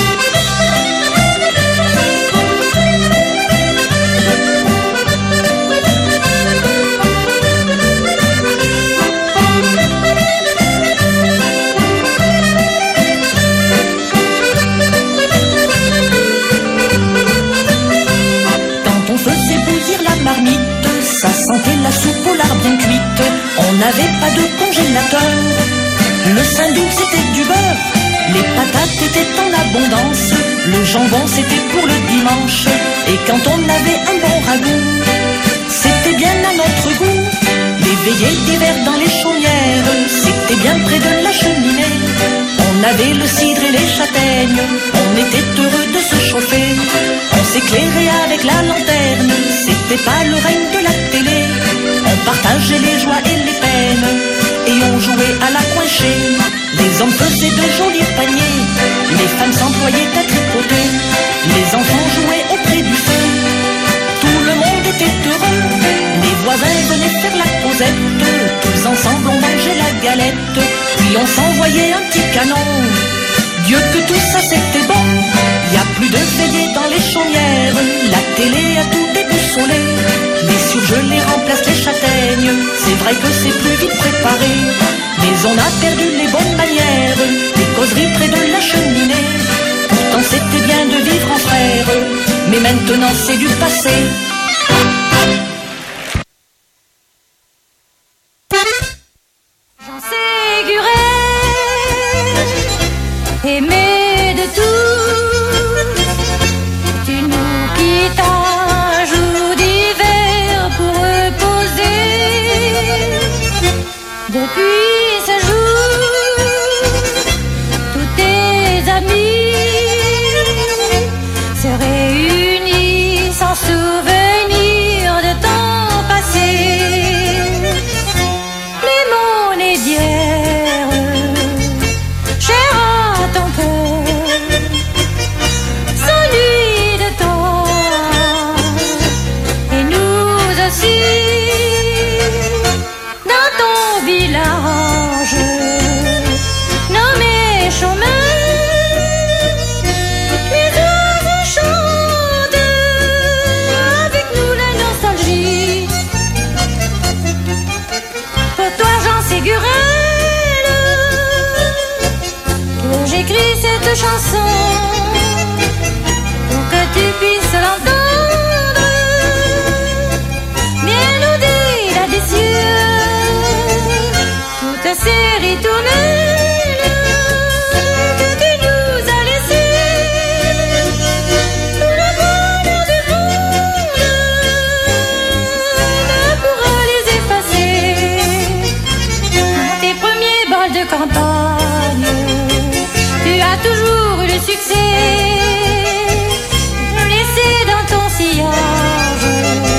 Quand on faisait bouillir la marmite, ça sentait la soupe au lard bien cuite. On n'avait pas de congélateur, le saindoux c'était du beurre, les patates étaient en abondance, le jambon c'était pour le dimanche, et quand on avait un bon ragoût, c'était bien à notre goût. Les veillées d'hiver dans les chaumières, c'était bien près de la cheminée. On avait le cidre et les châtaignes, on était heureux de se chauffer. On s'éclairait avec la lanterne, c'était pas le règne de la télé. On partageait les joies et les peines, et on jouait à la coinchée. Les hommes faisaient de jolis paniers, les femmes s'employaient à tripoter, les enfants jouaient auprès du feu. Tout le monde était heureux, les voisins venaient faire la causette. Tous ensemble on mangeait la galette, puis on s'envoyait un petit canon. Dieu que tout ça c'était bon, y a plus de veillées dans les chaumières, la télé a tout déboussolé. Les surgelés remplacent les châtaignes, c'est vrai que c'est plus vite préparé, mais on a perdu les bonnes manières, les causeries près de la cheminée. Pourtant c'était bien de vivre en frères, mais maintenant c'est du passé. J'en Séguret, aimé de tout, tu nous quittes un jour d'hiver pour reposer. Depuis ce jour, tous tes amis se réunissent sans souvenir de temps passé. Les monnaies d'hier, chères à ton cœur, s'ennuient de toi, et nous aussi, dans ton village, nommé chemin, les oiseaux chantent avec nous la nostalgie. Pour toi Jean Ségurel, que j'écris cette chanson, pour que tu puisses l'entendre, bien au-delà des cieux, toute ces ritournelles que tu nous as laissées, pour le bonheur du monde, ne pourra les effacer. Tes premiers balles de campagne, tu as toujours eu le succès, laissé dans ton sillage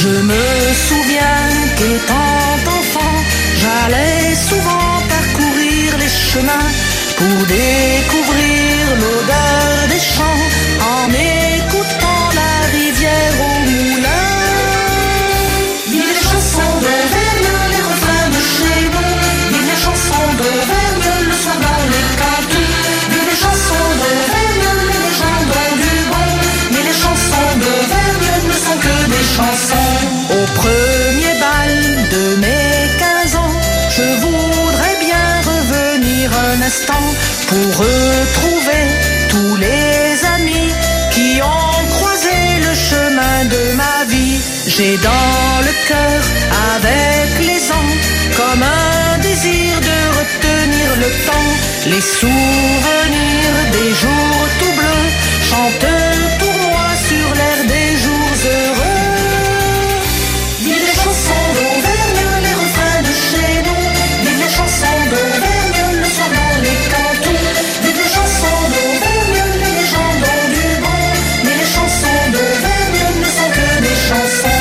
Je me souviens qu'étant enfant, j'allais souvent parcourir les chemins pour découvrir l'odeur des champs en écoutant la rivière au moulin. Vive les chansons d'Auvergne, les refrains de chez nous. Vive les chansons d'Auvergne, le soir dans les cantines. Vive les chansons d'Auvergne, les légendes ont du bon. Mais les chansons d'Auvergne ne sont que des chansons. Au premier bal de mes 15 ans, je voudrais bien revenir un instant pour retrouver tous les amis qui ont croisé le chemin de ma vie. J'ai dans le cœur, avec les ans, comme un désir de retenir le temps, les souvenirs des jours tout bleus chantent pour moi sur l'air des jours heureux. Vive les chansons d'Auvergne, les refrains de chez nous. Vive les chansons d'Auvergne, le soir dans les cantons. Vive les chansons d'Auvergne, les légendes ont du bon. Mais les chansons d'Auvergne ne sont que des chansons.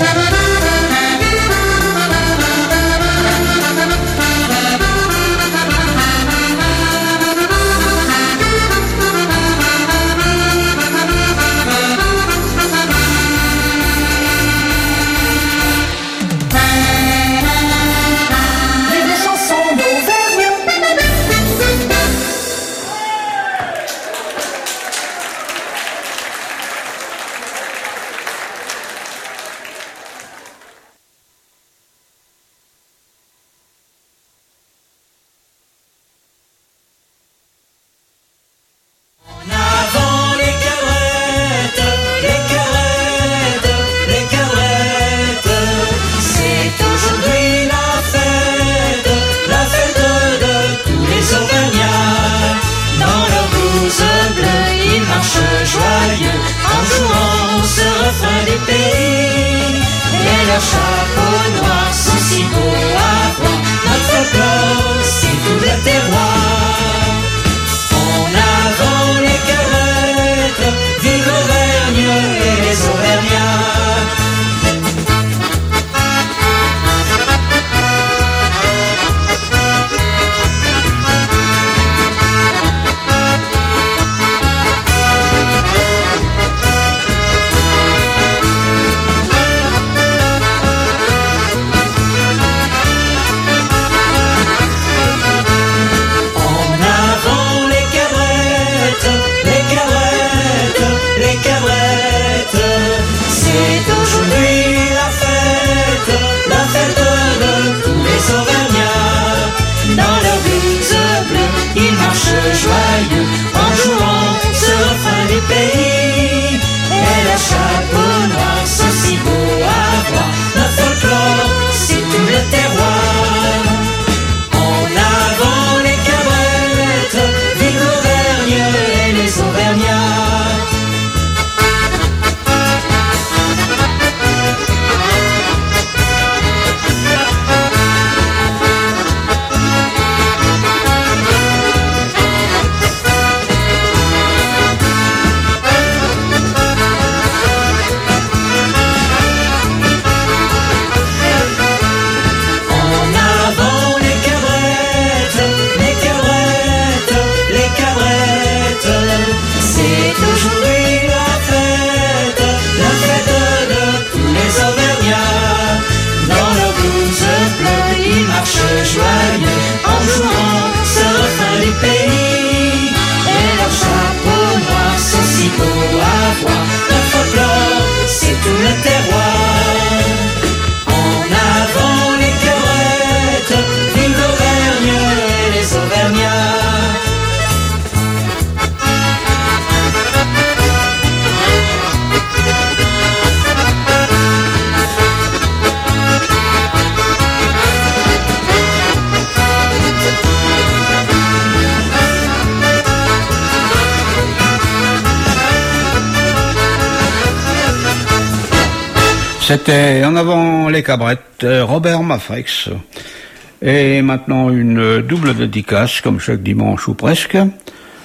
C'était En avant les cabrettes, Robert Mafrex. Et maintenant une double dédicace, comme chaque dimanche ou presque.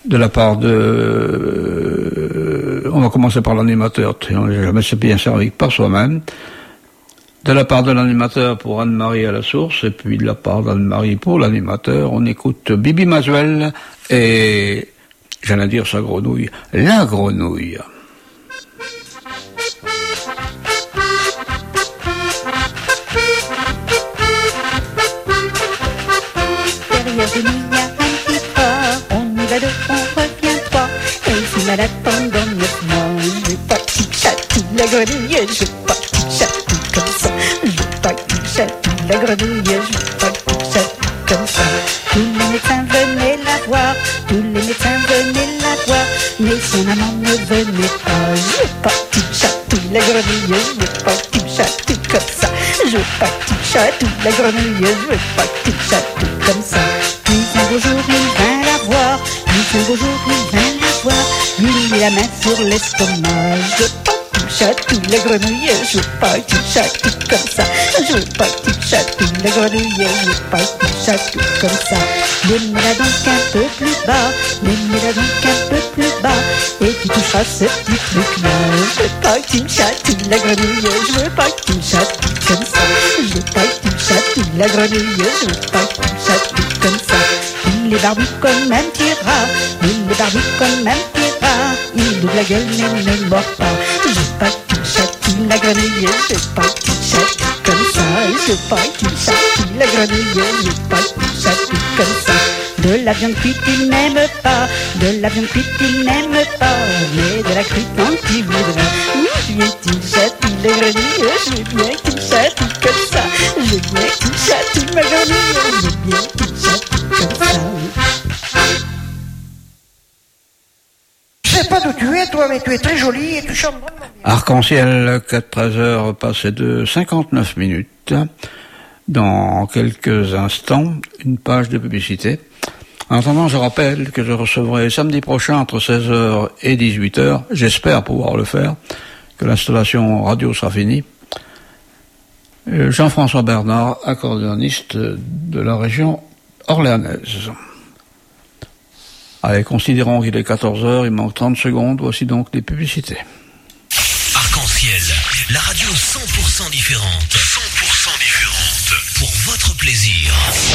de la part de... On va commencer par l'animateur, on n'est jamais bien servi par soi-même. De la part de l'animateur pour Anne-Marie à la source, et puis de la part d'Anne-Marie pour l'animateur, on écoute Bibi Masuel et, j'allais dire sa grenouille, la grenouille. Derrière de nous, il y a un petit port, on y va deux, on revient pas, et si malade pendant 9 mois, je veux pas que tu chatouilles la grenouille, je veux pas que tu chatouilles comme ça, je veux pas que tu chatouilles la grenouille, je veux pas que tu chatouilles comme ça. Tous les médecins venaient la voir, tous les médecins venaient la voir, mais son amant ne venait pas, je veux pas que tu chatouilles la grenouille, je veux pas que tu chatouilles comme ça, je veux pas que tu chatouilles la grenouille, je veux pas que tu chatouilles comme ça. Puis un beau jour il vint la voir, puis un beau jour il vint la voir, il mit la main sur l'estomac, je veux pas que tu chatouilles la grenouille, je veux pas que tu chatouilles comme ça, je veux pas que tu chatouilles la grenouille, je veux pas que tu chatouilles comme ça. Mets-la donc un peu plus bas, mets-la donc un peu plus bas, et tu toucheras ce petit truc-là. Je veux pas que tu me chatouilles la grenouille, je veux pas que tu me chatouilles comme ça, je veux pas que tu me chatouilles la grenouille, je veux pas que tu me chatouilles comme ça. Il est barbu comme un petit rat, il est barbu comme un petit rat, il ouvre la gueule mais ne mord pas. Je veux pas que tu me chatouilles la grenouille, je veux pas que tu me chatouilles comme ça, je veux pas que tu me chatouilles la grenouille, je veux pas que tu me chatouilles comme ça. De la viande cuite il n'aime pas, de la viande cuite il n'aime pas, mais de la cuite quand tu voudras. Oui, je viens que tu me chatouilles la grenouille, je veux bien que tu me chatouilles comme ça, je veux bien que tu me chatouilles ma grenouille, je veux bien que tu me chatouilles comme ça. Je sais pas d'où tu es, toi, mais tu es très jolie et tu chantes vraiment bien. Arc-en-ciel, 13h passé de 59 minutes. Dans quelques instants, une page de publicité. En attendant, je rappelle que je recevrai samedi prochain entre 16h et 18h, j'espère pouvoir le faire, que l'installation radio sera finie. Jean-François Bernard, accordéoniste de la région orléanaise. Allez, considérons qu'il est 14h, il manque 30 secondes, voici donc les publicités. Arc-en-ciel, la radio 100% différente. 100% différente. Pour votre plaisir.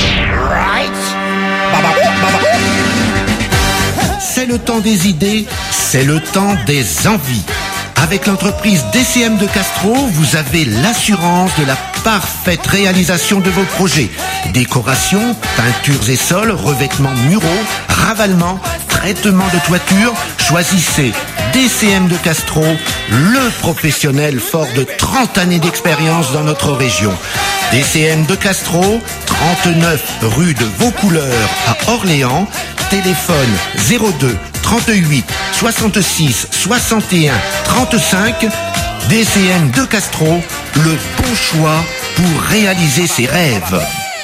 C'est le temps des idées, c'est le temps des envies. Avec l'entreprise DCM de Castro, vous avez l'assurance de la parfaite réalisation de vos projets. Décoration, peintures et sols, revêtements muraux, ravalement, traitement de toiture. Choisissez DCM de Castro, le professionnel fort de 30 années d'expérience dans notre région. DCM de Castro, 39 rue de Vaucouleurs à Orléans. Téléphone 02 38 66 61 35. DCM de Castro, le bon choix pour réaliser ses rêves.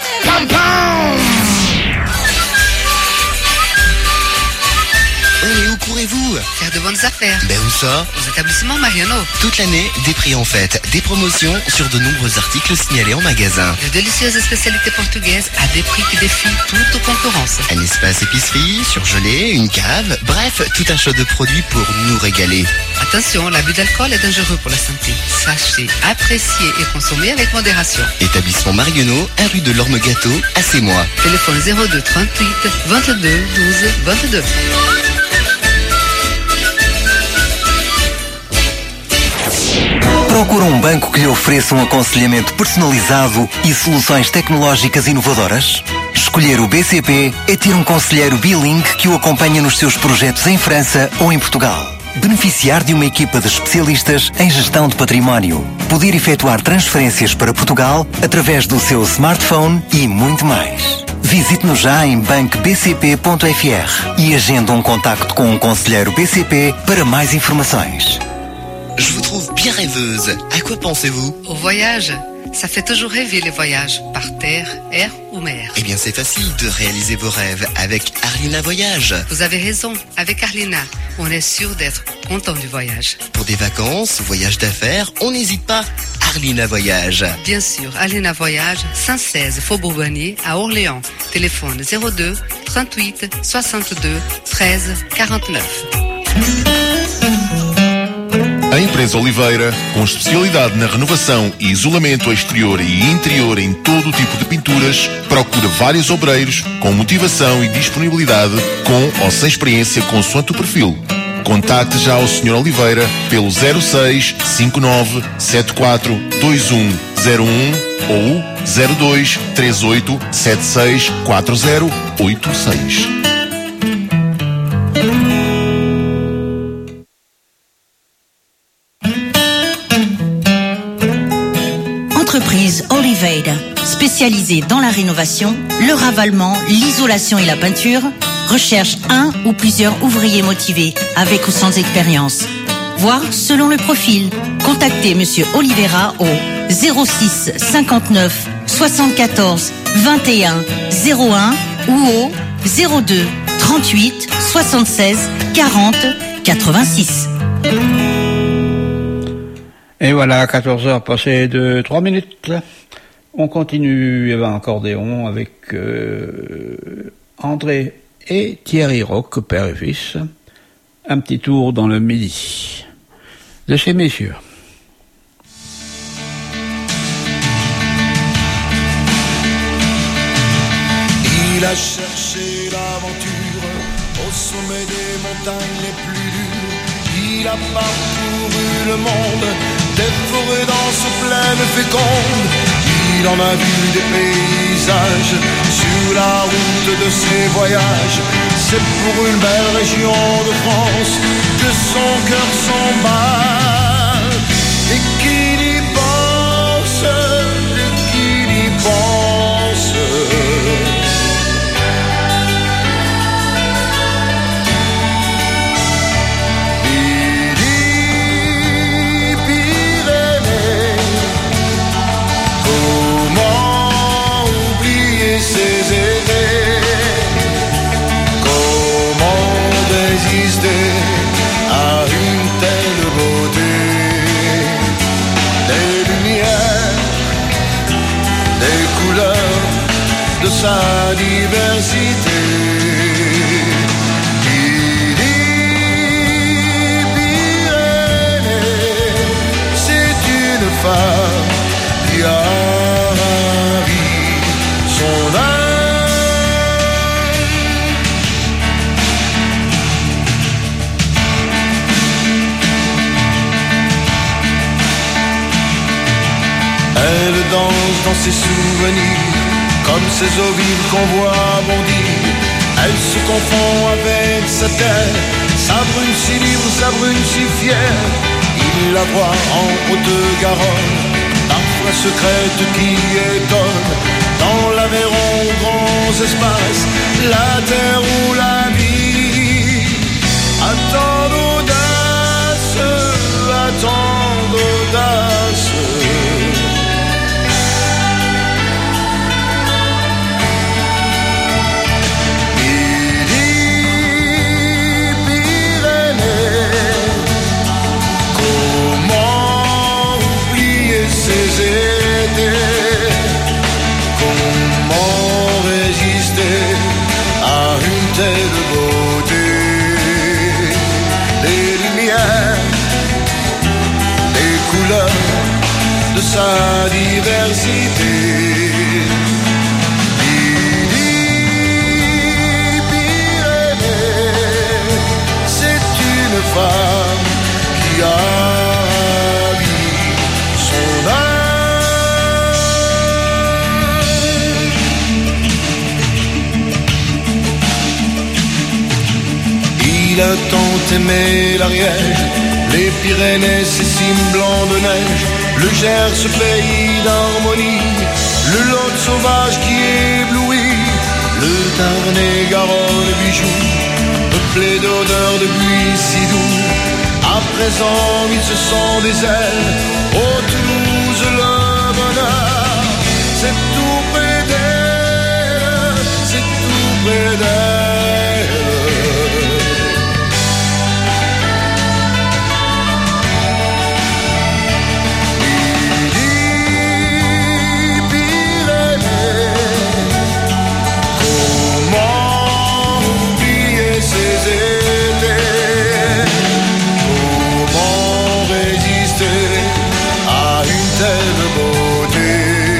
Mais où courez-vous? Faire de bonnes affaires. Ben où ça? Aux établissements Mariano. Toute l'année, des prix en fête, des promotions sur de nombreux articles signalés en magasin. De délicieuses spécialités portugaises à des prix qui défient toute concurrence. Un espace épicerie, surgelé, une cave, bref, tout un choix de produits pour nous régaler. Attention, l'abus d'alcool est dangereux pour la santé. Sachez, apprécier et consommer avec modération. Établissement Marionneau, 1 rue de l'Orme-Gâteau, à Sémois. Téléphone 02 38 22 12 22. Procura banco que lhe ofereça aconselhamento personalizado e soluções tecnológicas inovadoras? Escolher o BCP é ter conselheiro bilingue que o acompanha nos seus projetos em França ou em Portugal. Beneficiar de uma equipa de especialistas em gestão de património. Poder efetuar transferências para Portugal através do seu smartphone e muito mais. Visite-nos já em bancobcp.fr e agende contacto com conselheiro BCP para mais informações. Je vous trouve bien rêveuse. À quoi pensez-vous? Au voyage. Ça fait toujours rêver les voyages, par terre, air ou mer. Eh bien, c'est facile de réaliser vos rêves avec Arlina Voyage. Vous avez raison, avec Arlina, on est sûr d'être content du voyage. Pour des vacances, voyages d'affaires, on n'hésite pas. Arlina Voyage. Bien sûr, Arlina Voyage, 116 Faubourg Bonnier à Orléans. Téléphone 02 38 62 13 49. A empresa Oliveira, com especialidade na renovação e isolamento exterior e interior em todo o tipo de pinturas, procura vários obreiros com motivação e disponibilidade, com ou sem experiência consoante o perfil. Contacte já o Sr. Oliveira pelo 06 59 74 2101 ou 02 38 76 4086. Entreprise Oliveira, spécialisée dans la rénovation, le ravalement, l'isolation et la peinture, recherche un ou plusieurs ouvriers motivés, avec ou sans expérience. Voir selon le profil. Contactez Monsieur Oliveira au 06 59 74 21 01 ou au 02 38 76 40 86. Et voilà, 14h passées de 3 minutes. On continue accordéon avec André et Thierry Roch, père et fils. Un petit tour dans le Midi de ces messieurs. Il a cherché l'aventure au sommet des montagnes les plus dures. Il a parcouru le monde, des forêts denses, plaines fécondes. Il en a vu des paysages sur la route de ses voyages. C'est pour une belle région de France que son cœur s'emballe. Et qu'il y pense, et qu'il y pense. À une telle beauté, des lumières, des couleurs, de sa diversité. Qui dit Pyrénées, c'est une femme qui a ravi son âme. Elle danse dans ses souvenirs, comme ces eaux vives qu'on voit bondir. Elle se confond avec sa terre, sa brune si libre, sa brune si fière. Il la voit en Haute-Garonne, parfois secrète qui étonne. Dans l'Aveyron, grands espaces, la terre ou la vie. À tant d'audace, à tant d'audace. Comment résister à une telle beauté? Les lumières, les couleurs de sa diversité. Pyrénées, c'est une femme qui a son âme. Il a tant aimé l'Ariège, les Pyrénées, ces cimes blancs de neige, le Gers, ce pays d'harmonie, le Lot sauvage qui éblouit, le Tarn et Garonne bijoux, peuplé d'odeurs de buis si doux. À présent, ils se sont des ailes, ô Toulouse, le bonheur, c'est tout près d'elle, c'est tout près d'elle. Il dit de beauté,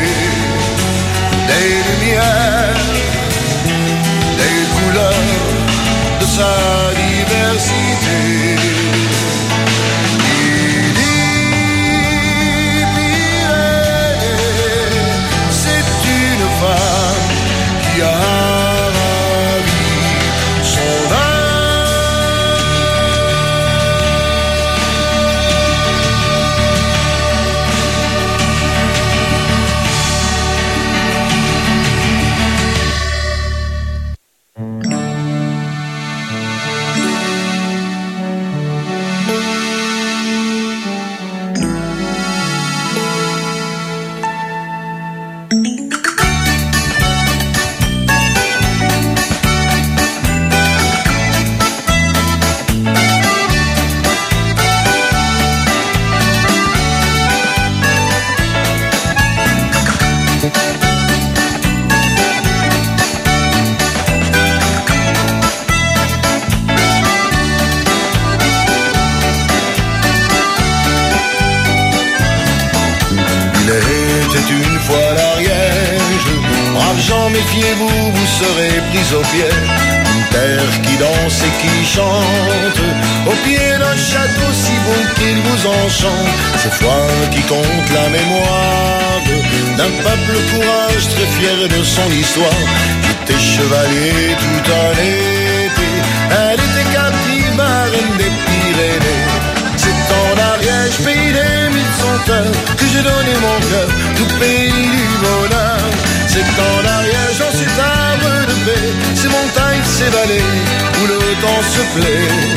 des lumières, des couleurs de sa diversité. Qui a ravi son âme. Méfiez-vous, vous serez pris au piège. Une terre qui danse et qui chante au pied d'un château si beau qu'il vous enchante. C'est foi qui compte la mémoire d'un peuple courage très fier de son histoire. Qui était chevalier tout un été. Elle était captive, reine des Pyrénées. C'est en Ariège, pays des mille senteurs, que j'ai donné mon cœur, tout pays du bonheur. C'est en Ariège, dans cet arbre de paix, ces montagnes, ces vallées, où le temps se plaît.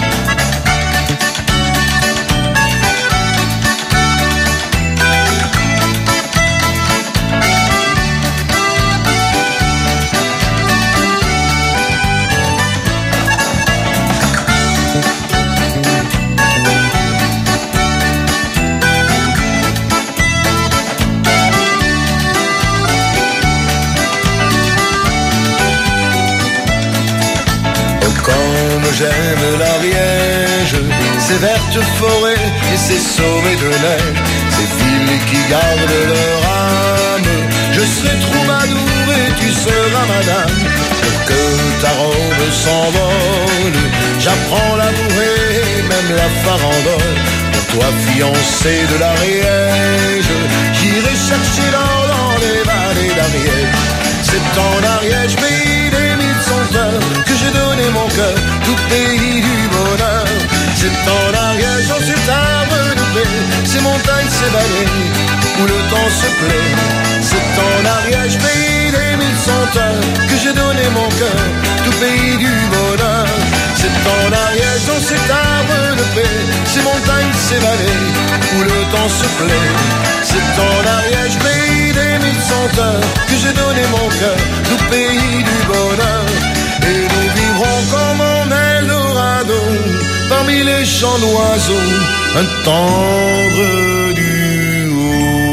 J'aime l'Ariège, ses vertes forêts et ses sommets de neige, ces villes qui gardent leur âme. Je serai troubadour et tu seras madame, pour que ta robe s'envole. J'apprends l'amour et même la farandole, pour toi fiancée de l'Ariège. J'irai chercher l'or dans les vallées d'Ariège. C'est en Ariège, pays des mille senteurs, que j'ai donné mon cœur, tout pays du bonheur. C'est en Ariège, dans cet arbre de paix, ces montagnes, ces vallées, où le temps se plaît. C'est en Ariège, pays des mille senteurs, que j'ai donné mon cœur, tout pays du bonheur. C'est en Ariège, dans cet arbre de paix, ces montagnes, ces vallées, où le temps se plaît. C'est en Ariège, pays des mille senteurs, que j'ai donné mon cœur, tout pays du bonheur. Et nous vivrons comme en Eldorado, parmi les chants d'oiseaux, un tendre duo.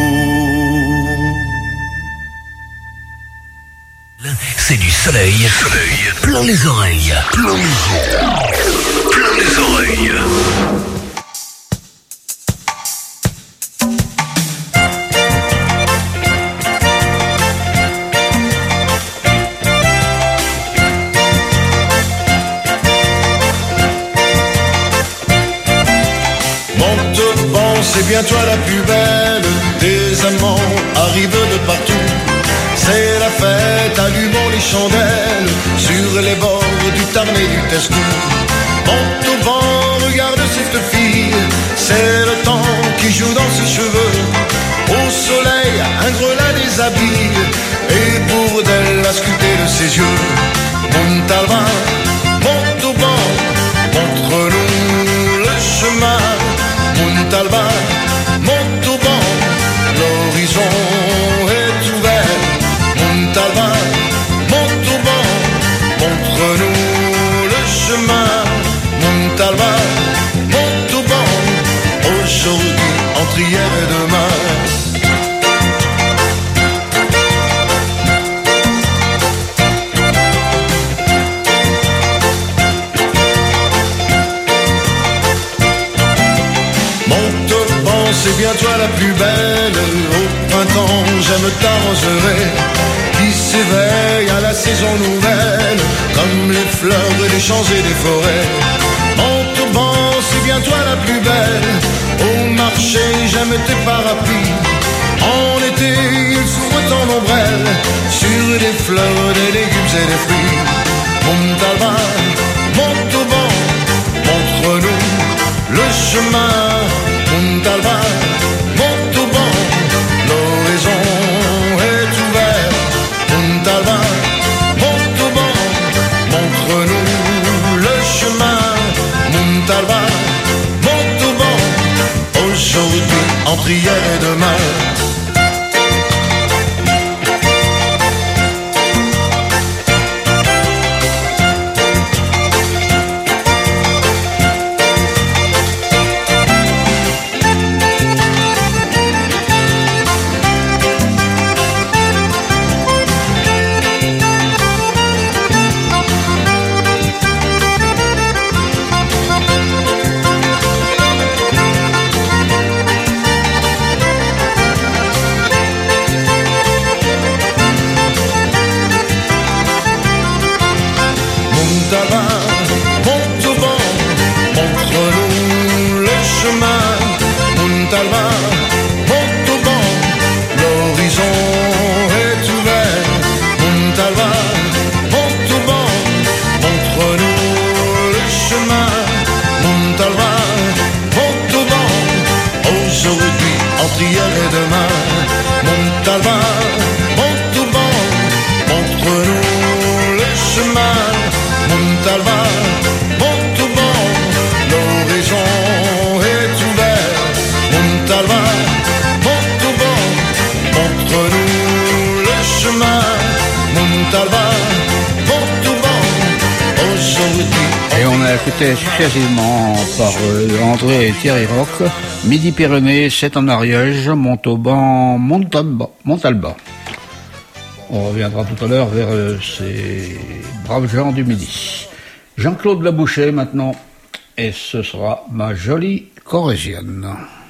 C'est du soleil, plein les oreilles, plein les oreilles. C'est bien toi la plus belle, des amants arrivent de partout. C'est la fête, allumons les chandelles sur les bords du Tarn et du Tescou. Monte au vent, regarde cette fille, c'est le temps qui joue dans ses cheveux. Au soleil, un grelat déshabille, et pour d'elle la sculpter de ses yeux. Montalva, monte au vent, montre-nous le chemin. Montalva, monte au vent, l'horizon est ouvert. Montalva, monte au vent, montre-nous le chemin. Montalva, monte au vent, aux printemps, j'aime ta roseraie qui s'éveille à la saison nouvelle, comme les fleurs des champs et des forêts. Montauban, c'est bien toi la plus belle. Au marché, j'aime tes parapluies. En été, ils s'ouvrent en ombrelle sur des fleurs, des légumes et des fruits. Montalba, Montauban, montre-nous le chemin. Montalba, Montauban, l'horizon est ouvert. Montalba, Montauban, montre-nous le chemin. Montalba, Montauban, aujourd'hui, entre hier et demain. Écouté successivement par André et Thierry Roch, Midi-Pyrénées, c'est en Ariège, Montauban, Montalba. On reviendra tout à l'heure vers ces braves gens du Midi. Jean-Claude Labouchet maintenant, et ce sera ma jolie Corésienne.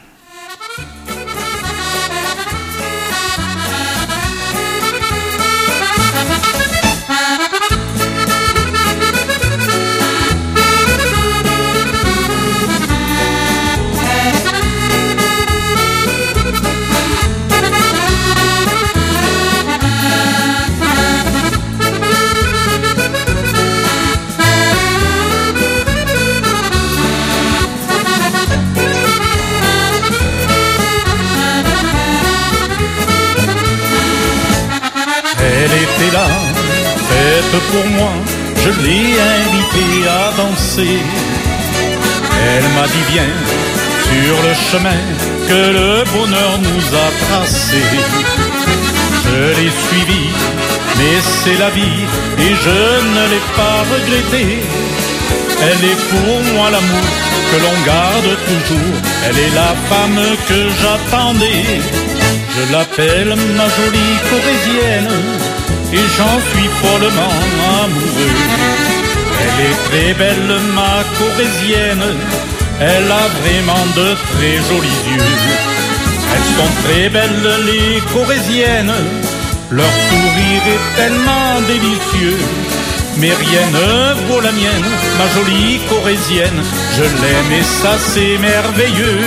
Là, faite pour moi, je l'ai invitée à danser. Elle m'a dit viens sur le chemin que le bonheur nous a tracé. Je l'ai suivie, mais c'est la vie et je ne l'ai pas regretté. Elle est pour moi l'amour que l'on garde toujours. Elle est la femme que j'attendais. Je l'appelle ma jolie Corésienne et j'en suis follement amoureux. Elle est très belle, ma Corésienne, elle a vraiment de très jolis yeux. Elles sont très belles les Corésiennes, leur sourire est tellement délicieux. Mais rien ne vaut la mienne, ma jolie Corésienne, je l'aime et ça c'est merveilleux.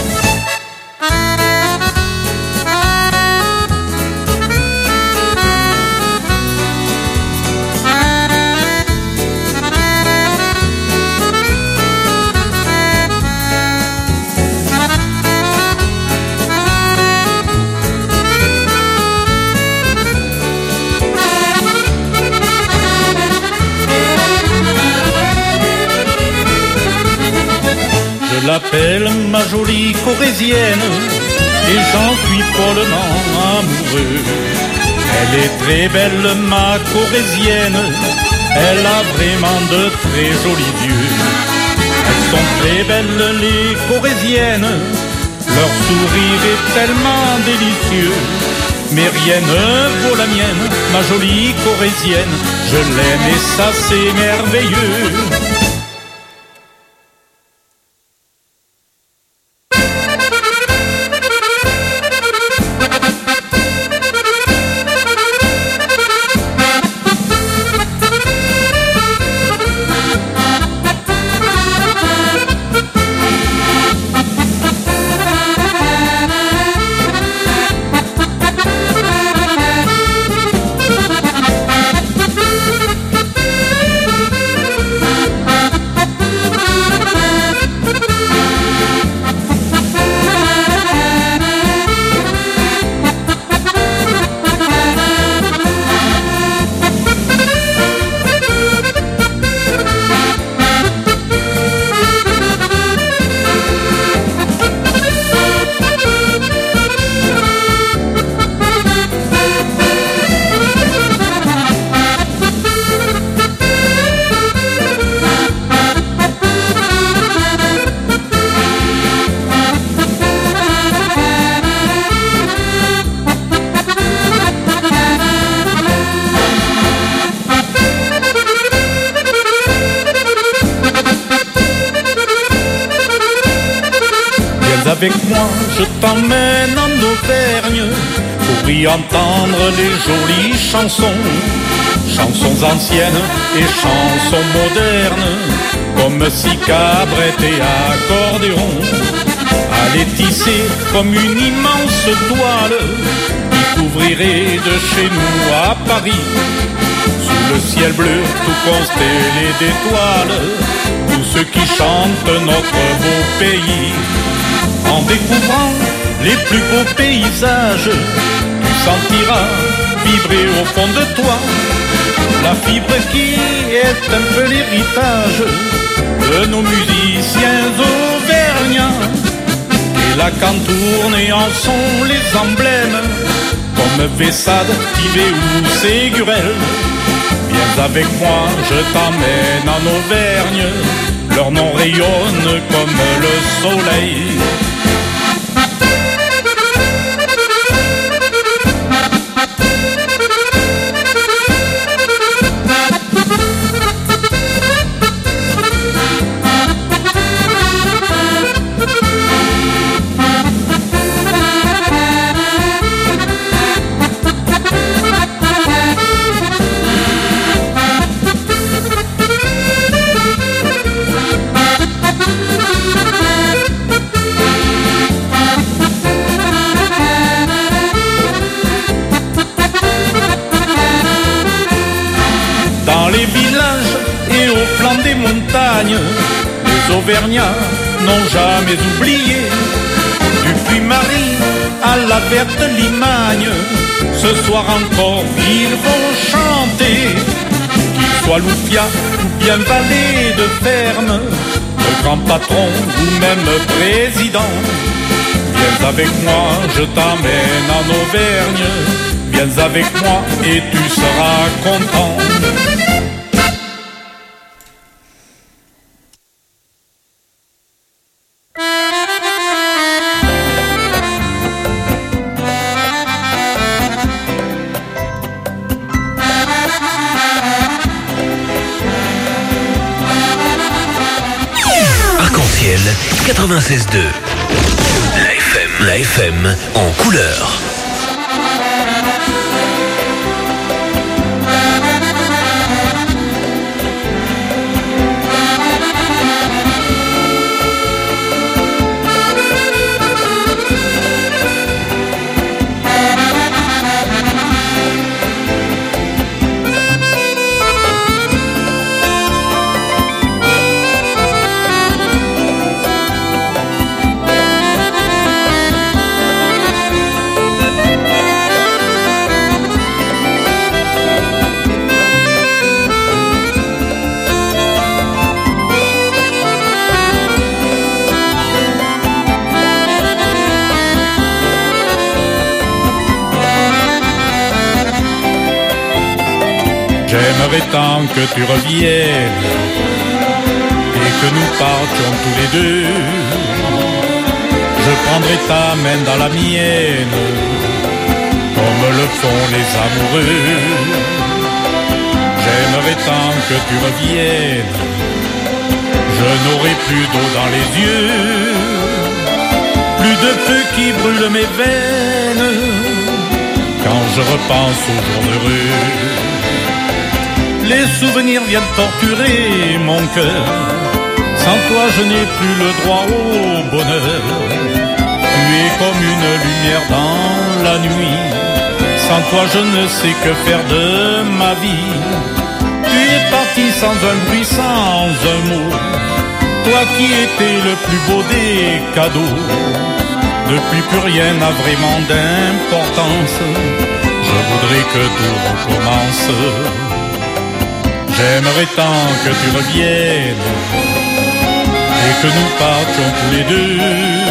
Je l'appelle ma jolie Corésienne et j'en suis follement amoureux. Elle est très belle ma Corésienne, elle a vraiment de très jolis yeux. Elles sont très belles les Corésiennes, leur sourire est tellement délicieux. Mais rien ne vaut la mienne, ma jolie Corésienne, je l'aime et ça c'est merveilleux. avec moi, je t'emmène en Auvergne pour y entendre les jolies chansons. Chansons anciennes et chansons modernes, comme cicabrette et accordéon. Allez tisser comme une immense toile qui couvrirait de chez nous à Paris. Sous le ciel bleu tout constellé d'étoiles, tous ceux qui chantent notre beau pays. En découvrant les plus beaux paysages, tu sentiras vibrer au fond de toi la fibre qui est un peu l'héritage de nos musiciens auvergnats. Et la cantourne et en sont les emblèmes, comme Vessade, Tivet ou Ségurel. Viens avec moi, je t'emmène en Auvergne, leur nom rayonne comme le soleil. Les Auvergnats n'ont jamais oublié, du Puy-Marie à la Verte Limagne, ce soir encore ils vont chanter. Qu'ils soient Loufia ou bien valet de ferme, le grand patron ou même président. Viens avec moi, je t'emmène en Auvergne, viens avec moi et tu seras content. Arc-en-ciel 96.2. La FM en couleur. J'aimerais tant que tu reviennes et que nous partions tous les deux. Je prendrai ta main dans la mienne, comme le font les amoureux. J'aimerais tant que tu reviennes, je n'aurai plus d'eau dans les yeux, plus de feu qui brûle mes veines, quand je repense aux jours heureux. Les souvenirs viennent torturer mon cœur. Sans toi je n'ai plus le droit au bonheur. Tu es comme une lumière dans la nuit. Sans toi je ne sais que faire de ma vie. Tu es parti sans un bruit, sans un mot. Toi qui étais le plus beau des cadeaux. Depuis plus rien n'a vraiment d'importance. Je voudrais que tout recommence. J'aimerais tant que tu reviennes et que nous partions tous les deux.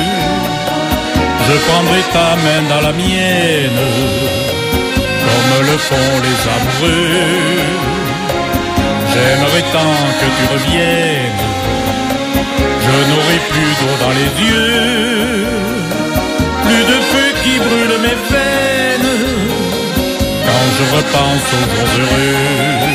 Je prendrai ta main dans la mienne, comme le font les amoureux. J'aimerais tant que tu reviennes, je n'aurai plus d'eau dans les yeux, plus de feu qui brûle mes veines, quand je repense aux jours heureux.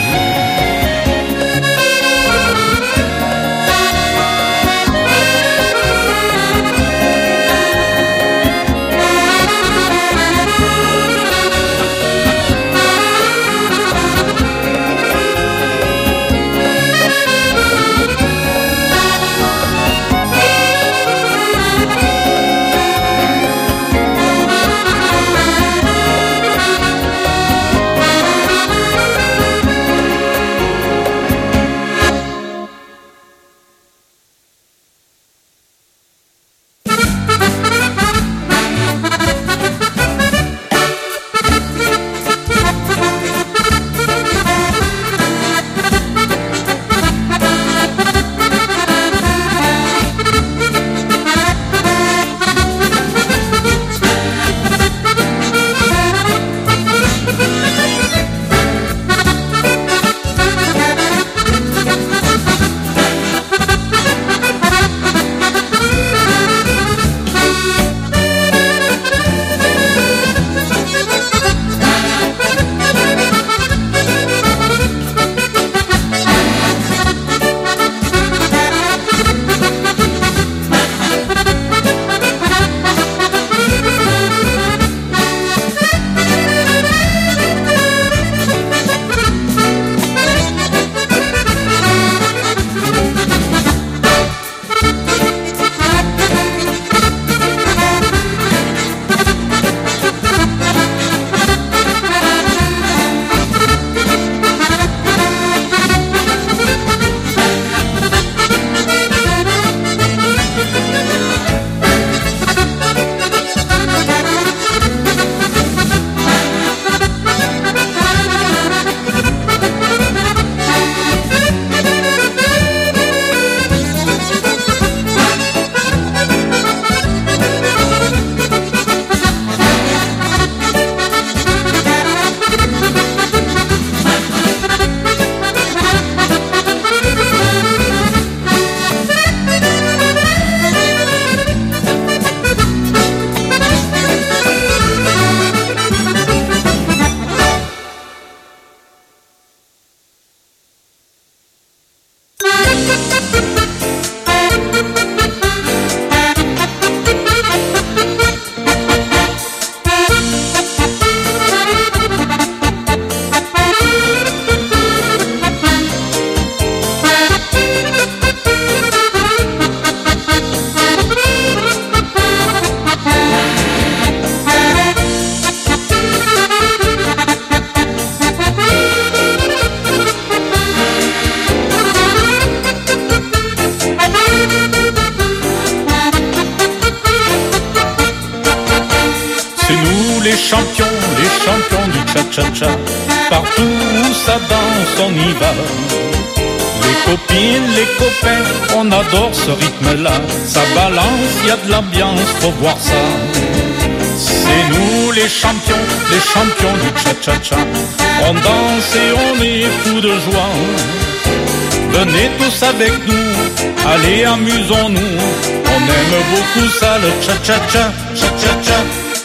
C'est nous les champions du cha-cha-cha. Partout où ça danse, on y va. Les copines, les copains, on adore ce rythme-là. Ça balance, y a de l'ambiance, faut voir ça. C'est nous les champions du cha-cha-cha. On danse et on est fous de joie. Venez tous avec nous, allez amusons-nous. On aime beaucoup ça, le cha-cha-cha, cha-cha-cha.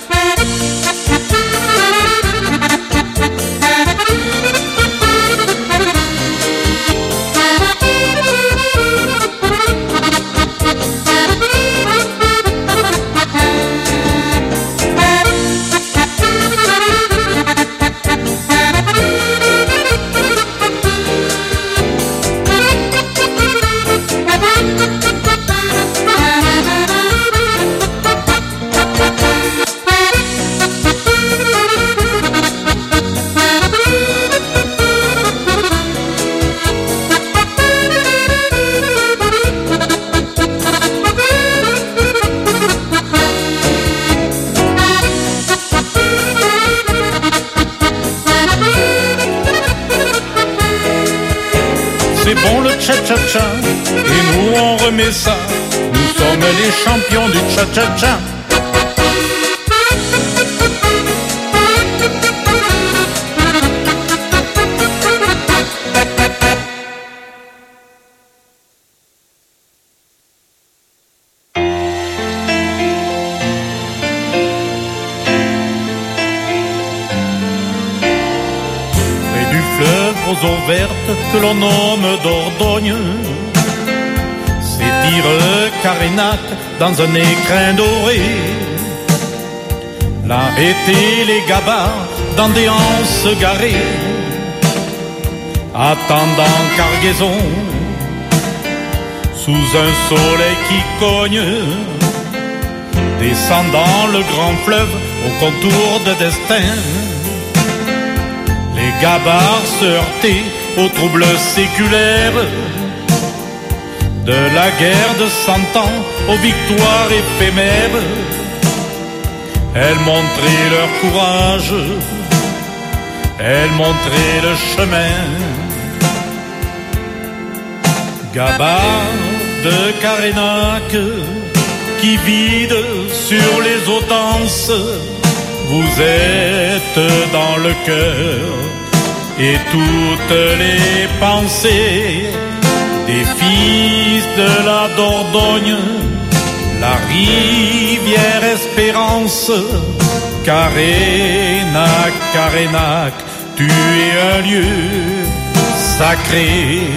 Cha-cha-cha, et nous on remet ça. Nous sommes les champions du cha-cha-cha. Aux eaux vertes que l'on nomme Dordogne, s'étire Carénac dans un écrin doré. Là étaient les gabards dans des anses garées, attendant cargaison sous un soleil qui cogne, descendant le grand fleuve au contour de destin. Les gabards se heurtaient aux troubles séculaires de la guerre de 100 ans aux victoires éphémères. Elles montraient leur courage, elles montraient le chemin. Gabards de Carénac qui vident sur les eaux denses, vous êtes dans le cœur et toutes les pensées des fils de la Dordogne, la rivière Espérance. Carénac, Carénac, tu es un lieu sacré.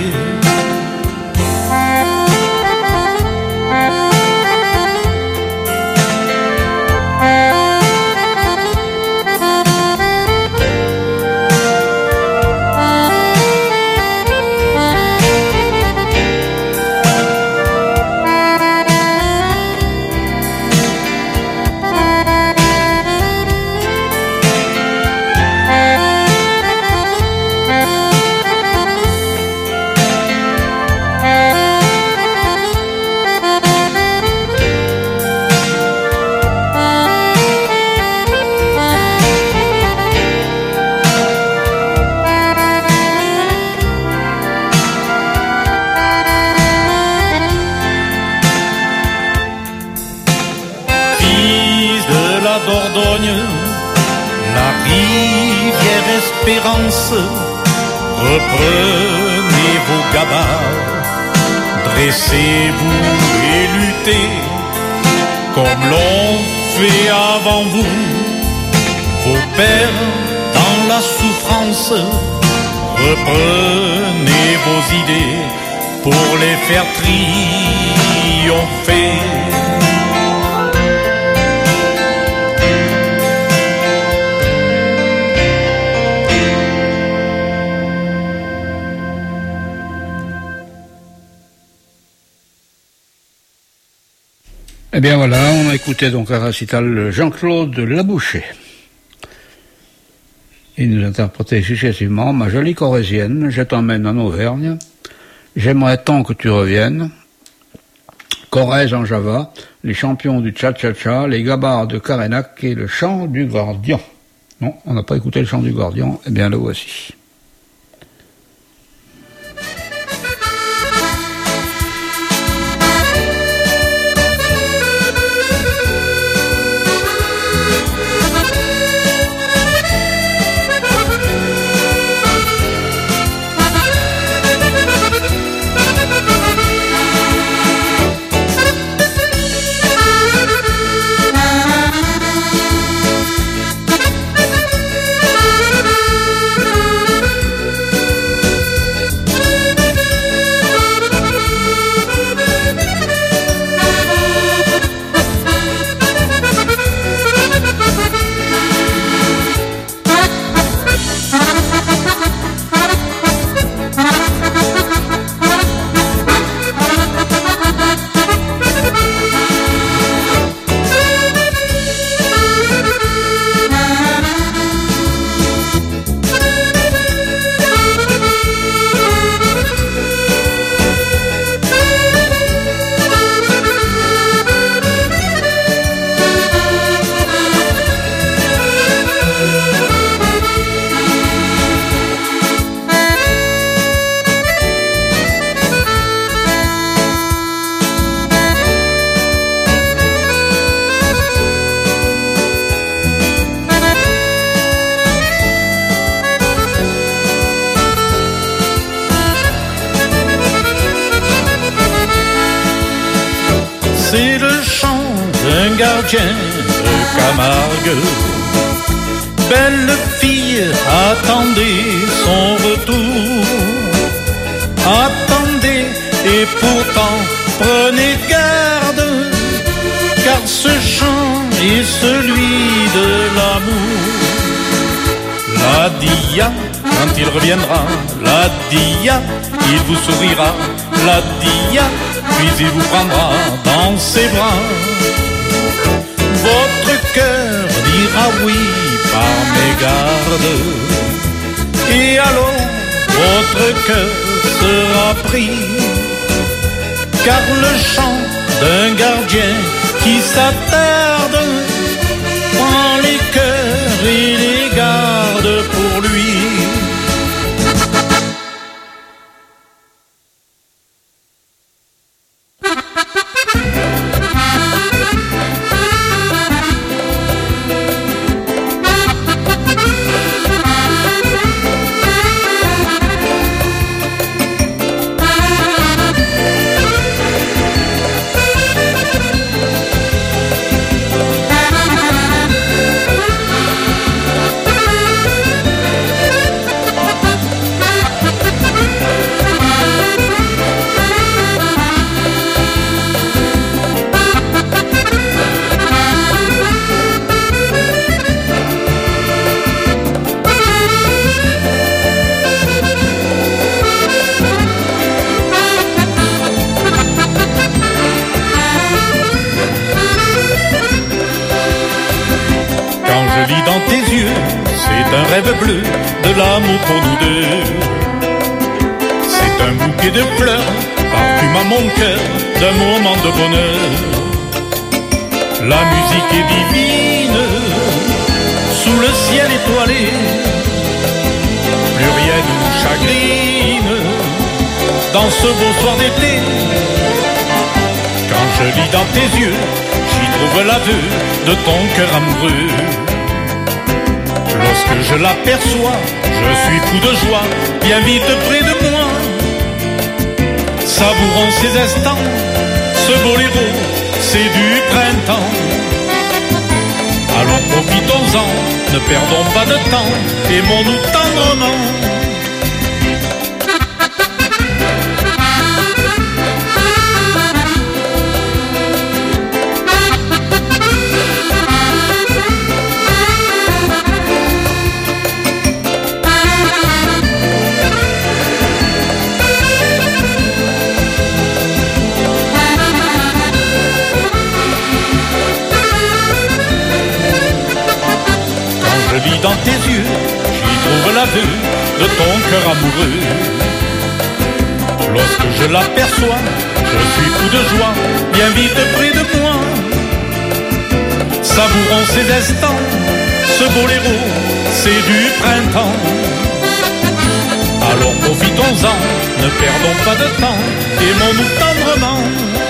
Espérance, reprenez vos gabards, dressez-vous et luttez comme l'ont fait avant vous vos pères dans la souffrance. Reprenez vos idées pour les faire triompher. Eh bien voilà, on a écouté donc un récital Jean-Claude Labouché. Il nous interprétait successivement « Ma jolie Corrézienne, je t'emmène en Auvergne, j'aimerais tant que tu reviennes, Corrèze en Java, les champions du cha-cha-cha, les gabarres de Karenac et le chant du Gordian. Non, on n'a pas écouté le chant du Gordian, eh bien le voici. C'est le chant d'un gardien de Camargue. Belle fille, attendez son retour. Attendez et pourtant prenez garde, car ce chant est celui de l'amour. La dia, quand il reviendra, la dia, il vous sourira, la dia, puis il vous prendra dans ses bras. Votre cœur dira oui par mégarde, et alors votre cœur sera pris, car le chant d'un gardien qui s'attarde prend les cœurs et les garde pour lui. Rêve bleu de l'amour pour nous deux. C'est un bouquet de fleurs, parfume à mon cœur d'un moment de bonheur. La musique est divine, sous le ciel étoilé. Plus rien ne nous chagrine dans ce beau soir d'été. Quand je lis dans tes yeux, j'y trouve l'aveu de ton cœur amoureux. Lorsque je l'aperçois, je suis fou de joie, bien vite près de moi. Savourons ces instants, ce boléro, c'est du printemps. Alors profitons-en, ne perdons pas de temps, aimons-nous tendrement. Dans tes yeux, j'y trouve l'aveu de ton cœur amoureux. Lorsque je l'aperçois, Je suis fou de joie, bien vite près de moi. Savourons ces instants, ce boléro, c'est du printemps. Alors profitons-en, ne perdons pas de temps, aimons-nous tendrement.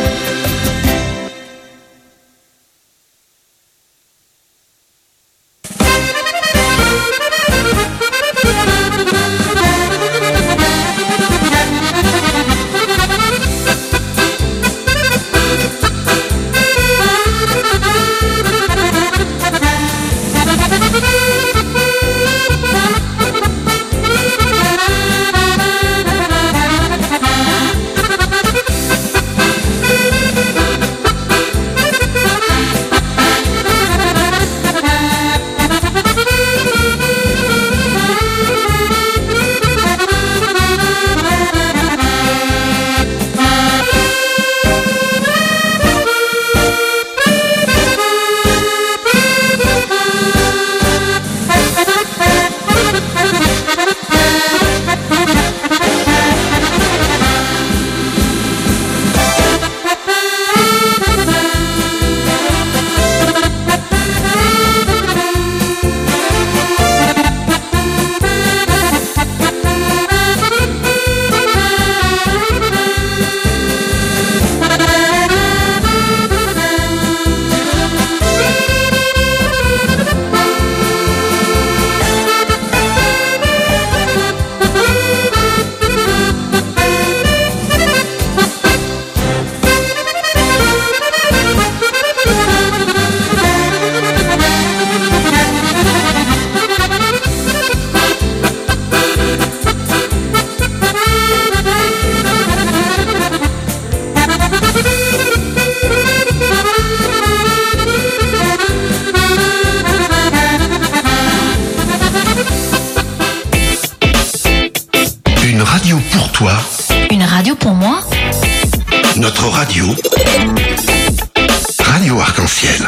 Une radio pour moi. Notre radio. Radio Arc-en-Ciel.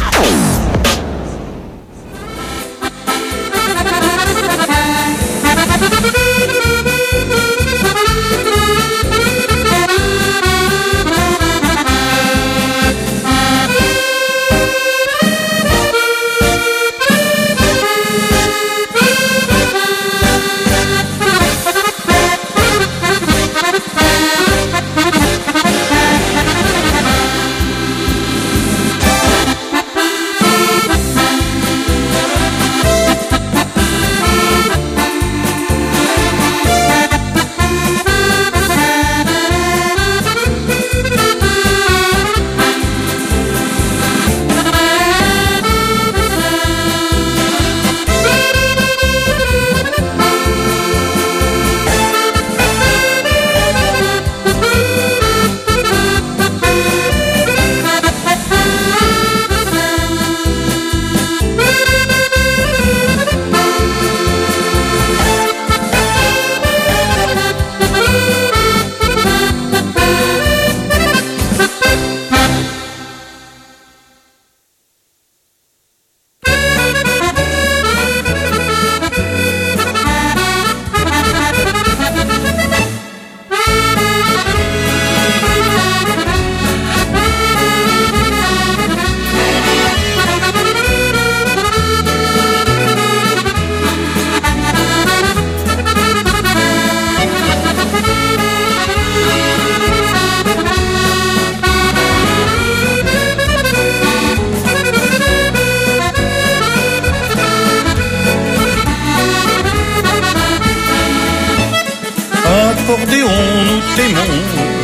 Accordéon, nous t'aimons,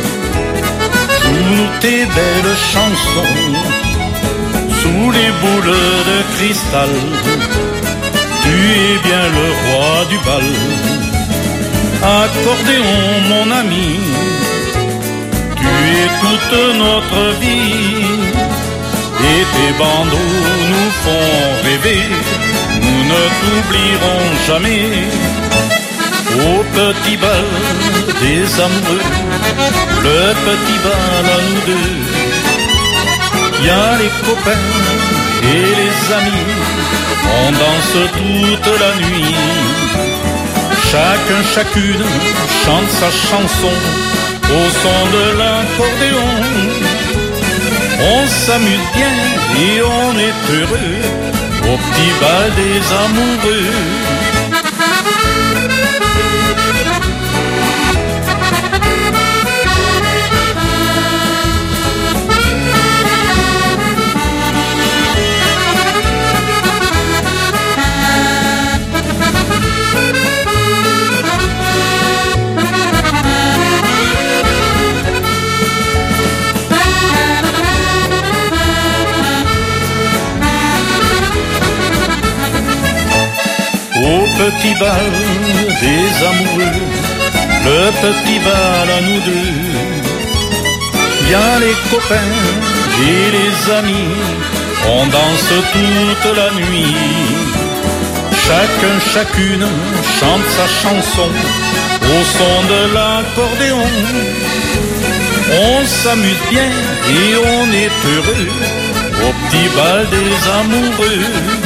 joue-nous tes belles chansons, sous les boules de cristal, tu es bien le roi du bal. Accordéon, mon ami, tu es toute notre vie, et tes bandeaux nous font rêver, nous ne t'oublierons jamais. Au petit bal des amoureux, le petit bal à nous deux. Y a les copains et les amis, on danse toute la nuit. Chacun, chacune chante sa chanson au son de l'accordéon. On s'amuse bien et on est heureux au petit bal des amoureux. Au petit bal des amoureux, le petit bal à nous deux. Y a les copains et les amis, on danse toute la nuit. Chacun, chacune chante sa chanson au son de l'accordéon. On s'amuse bien et on est heureux au petit bal des amoureux.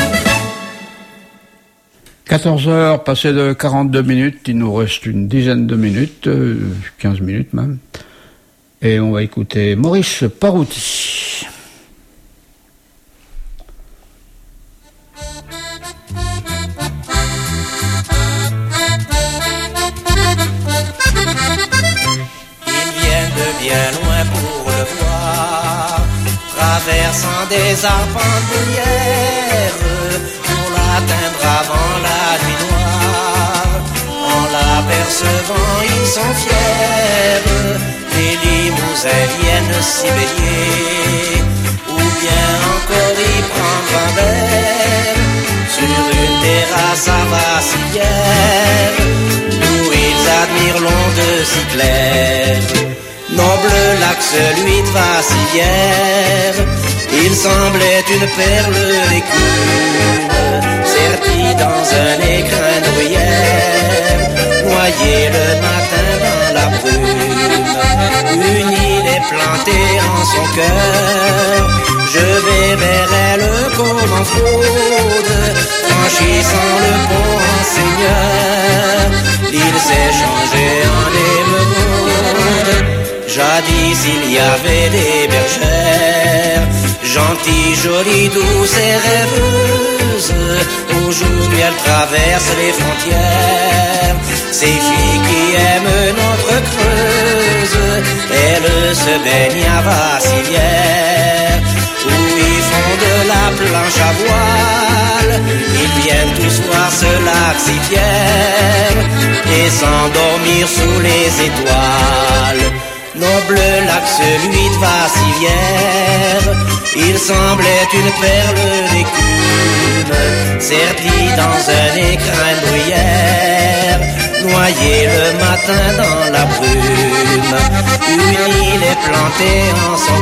14h, passé de 42 minutes, il nous reste une dizaine de minutes, 15 minutes même. Et on va écouter Maurice Parouti. Ils viennent de bien loin pour le voir, traversant des arpents de bruyère, pour l'atteindre avant la nuit noire. En l'apercevant, ils sont fiers. Les limousins viennent s'y baigner, ou bien encore y prendre un verre sur une terrasse à Vassivière, où ils admirent l'onde si claire. Noble lac, celui de Vassivière, il semblait une perle d'écume, sertie dans un écrin de bruyère, noyé le matin dans la brume. Une île est plantée en son cœur, je vais vers elle comme en fraude, franchissant le pont en seigneur, l'île s'est changée en émeraude. Jadis il y avait des bergères, gentilles, jolies, douces et rêveuses. Aujourd'hui elles traversent les frontières, ces filles qui aiment notre Creuse. Elles se baignent à Vassivière, où ils font de la planche à voile. Ils viennent tous voir ce lac si fier et s'endormir sous les étoiles. Noble lac, celui de Vassivière, il semblait une perle d'écume, sertie dans un écrin de bruyère, noyé le matin dans la brume. Une île est plantée en son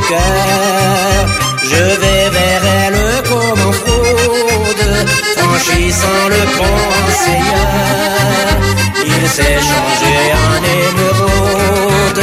cœur, je vais vers elle comme en fraude, franchissant le pont en seigneur, il s'est changé en émeraude.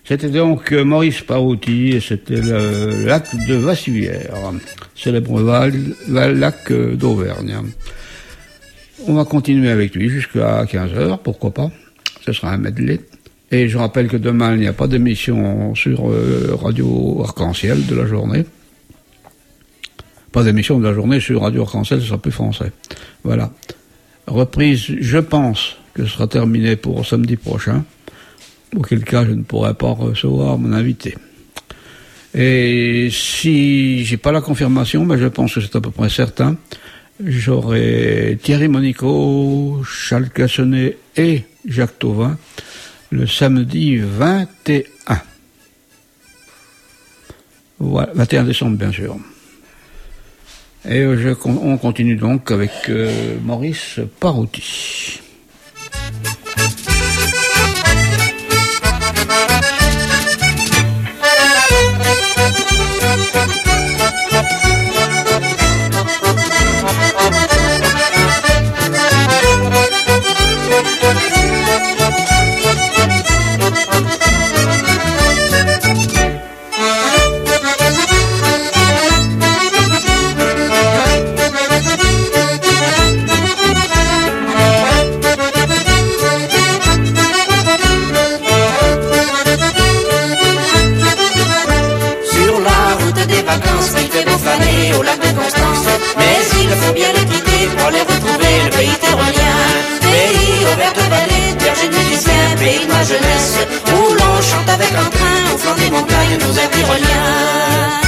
C'était donc Maurice Parouti et c'était le lac de Vassuvière, célèbre lac d'Auvergne. On va continuer avec lui jusqu'à 15h, pourquoi pas. Ce sera un medley. Et je rappelle que demain, il n'y a pas d'émission sur Radio Arc-en-Ciel de la journée. Pas d'émission de la journée sur Radio Arc-en-Ciel, ce sera plus français. Voilà. Reprise, je pense que ce sera terminé pour samedi prochain. Auquel cas, je ne pourrai pas recevoir mon invité. Et si j'ai pas la confirmation, mais je pense que c'est à peu près certain, j'aurai Thierry Monico, Charles Cassonnet et Jacques Thauvin le samedi 21. Voilà, 21 décembre, bien sûr. Et on continue donc avec Maurice Parouti. Au lac de Constance, mais il faut bien les quitter pour aller retrouver le pays tyrolien. Pays aux vertes vallées, berger de musiciens, pays de ma jeunesse, où l'on chante avec un train au flanc des montagnes, nous un tyrolien.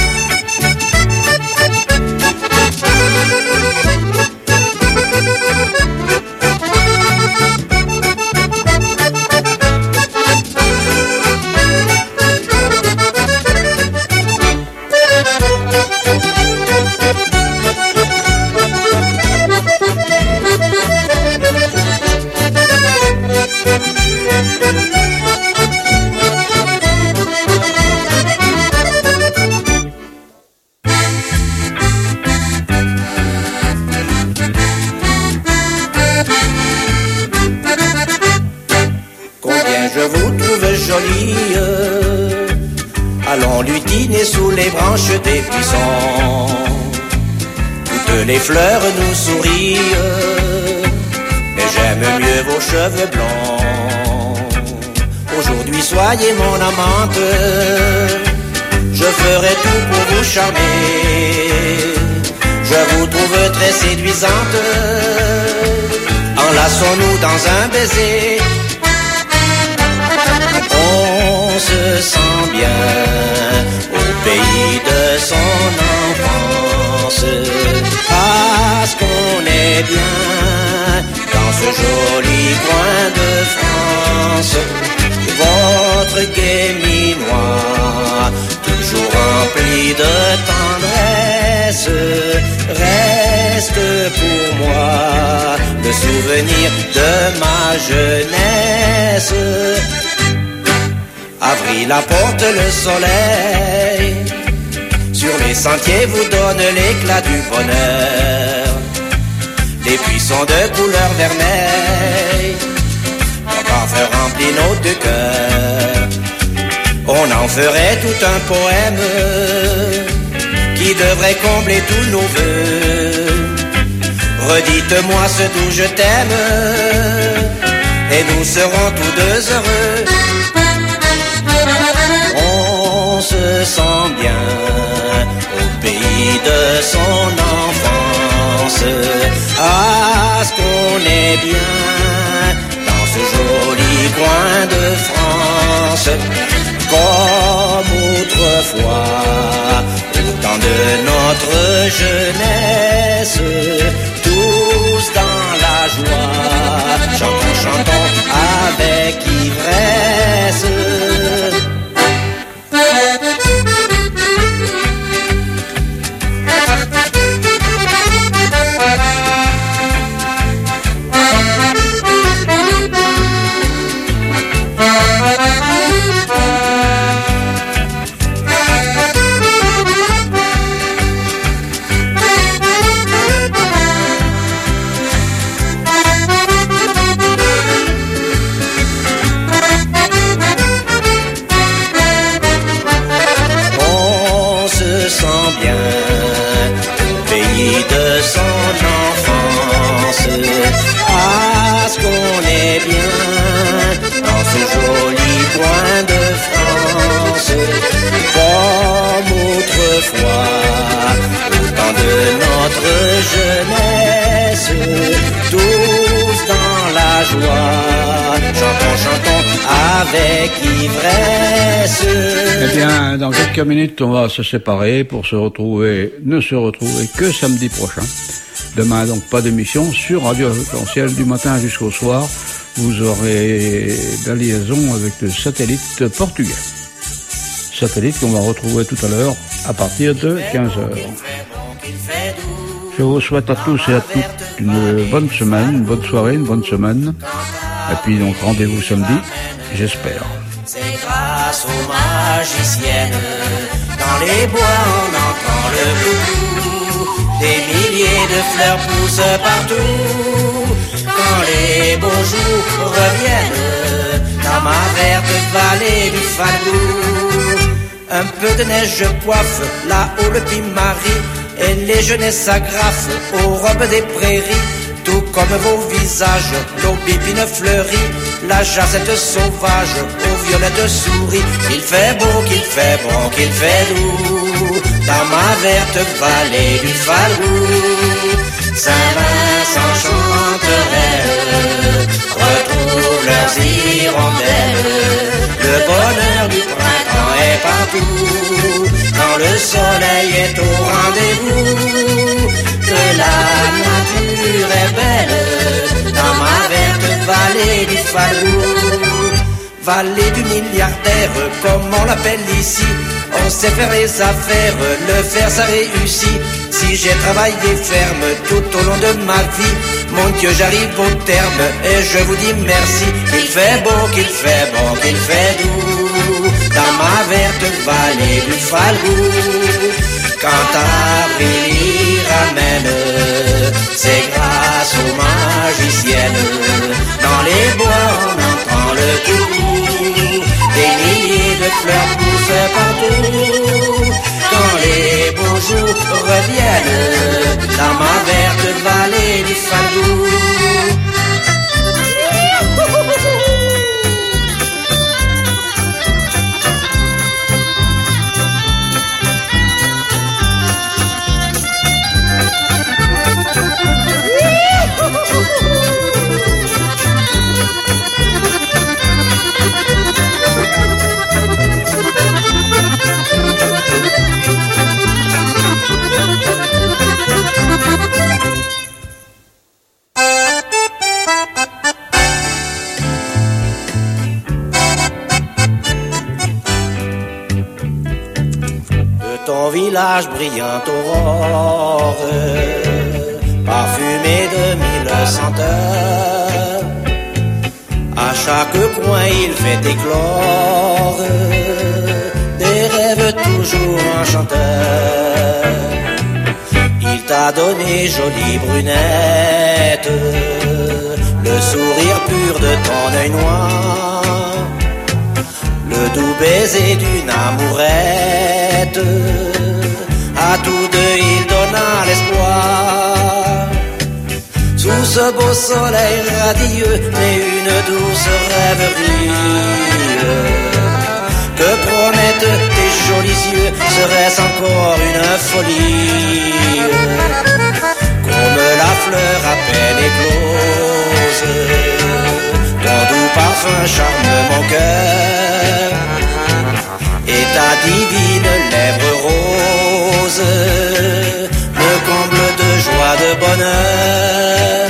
Allons lutiner sous les branches des buissons. Toutes les fleurs nous sourient, mais j'aime mieux vos cheveux blonds. Aujourd'hui soyez mon amante, je ferai tout pour vous charmer. Je vous trouve très séduisante, enlaçons-nous dans un baiser. On se sent bien au pays de son enfance, parce qu'on est bien dans ce joli coin de France. Votre guéminois, toujours rempli de tendresse, reste pour moi le souvenir de ma jeunesse. Avril apporte le soleil, sur les sentiers vous donne l'éclat du bonheur. Les buissons de couleur vermeille, ton parfum remplit nos deux cœurs. On en ferait tout un poème qui devrait combler tous nos vœux. Redites-moi ce doux je t'aime, et nous serons tous deux heureux. On se sent bien au pays de son enfance, à ce qu'on est bien dans ce joli coin de France. Comme autrefois, au temps de notre jeunesse, tous dans la joie, chantons, chantons avec ivresse. tous dans la joie. Chantons, chantons avec ivresse. Eh bien, dans quelques minutes, on va se séparer pour ne se retrouver que samedi prochain. Demain, donc, pas d'émission sur Radio Arc-en-Ciel du matin jusqu'au soir. Vous aurez la liaison avec le satellite portugais. Satellite qu'on va retrouver tout à l'heure à partir de 15h. Je vous souhaite à tous et à toutes une bonne semaine, une bonne soirée, une bonne semaine. Et puis donc rendez-vous samedi, j'espère. C'est grâce aux magiciennes. Dans les bois on entend le coucou. Des milliers de fleurs poussent partout. Quand les beaux jours reviennent dans ma verte vallée du Falgou. Un peu de neige coiffe là-haut le pimari. Et les jeunesses s'agrafent aux robes des prairies. Tout comme vos visages, l'aubépine fleurie, la jazette sauvage, aux violettes souris. Qu'il fait beau, qu'il fait bon, qu'il fait doux, dans ma verte vallée du Falgou. Saint-Vincent chanterelle, retrouve leurs hirondelles. Le bonheur du printemps est partout, quand le soleil est au rendez-vous. Que la nature est belle, dans ma verte vallée du Falgou. Vallée du milliardaire, comme on l'appelle ici. On sait faire les affaires, le faire ça réussit. Si j'ai travaillé ferme tout au long de ma vie, mon Dieu j'arrive au terme et je vous dis merci. Qu'il fait beau, qu'il fait bon, qu'il fait doux, dans ma verte vallée du Falgou. Quand avril ramène c'est grâce aux magiciennes. Dans les bois on entend le coucou. Des milliers de fleurs poussent partout. Quand les beaux jours reviennent dans ma verte vallée du Falgou. Ton village brillant aurore, parfumé de mille senteurs. À chaque coin il fait éclore des rêves toujours enchanteurs. Il t'a donné jolie brunette, le sourire pur de ton œil noir, le doux baiser d'une amourette. À tous deux il donna l'espoir. Sous ce beau soleil radieux naît une douce rêverie. Que promettent tes jolis yeux, serait-ce encore une folie? Comme la fleur à peine éclose, ton doux parfum charme mon cœur. Et ta divine lèvre rose me comble de joie, de bonheur.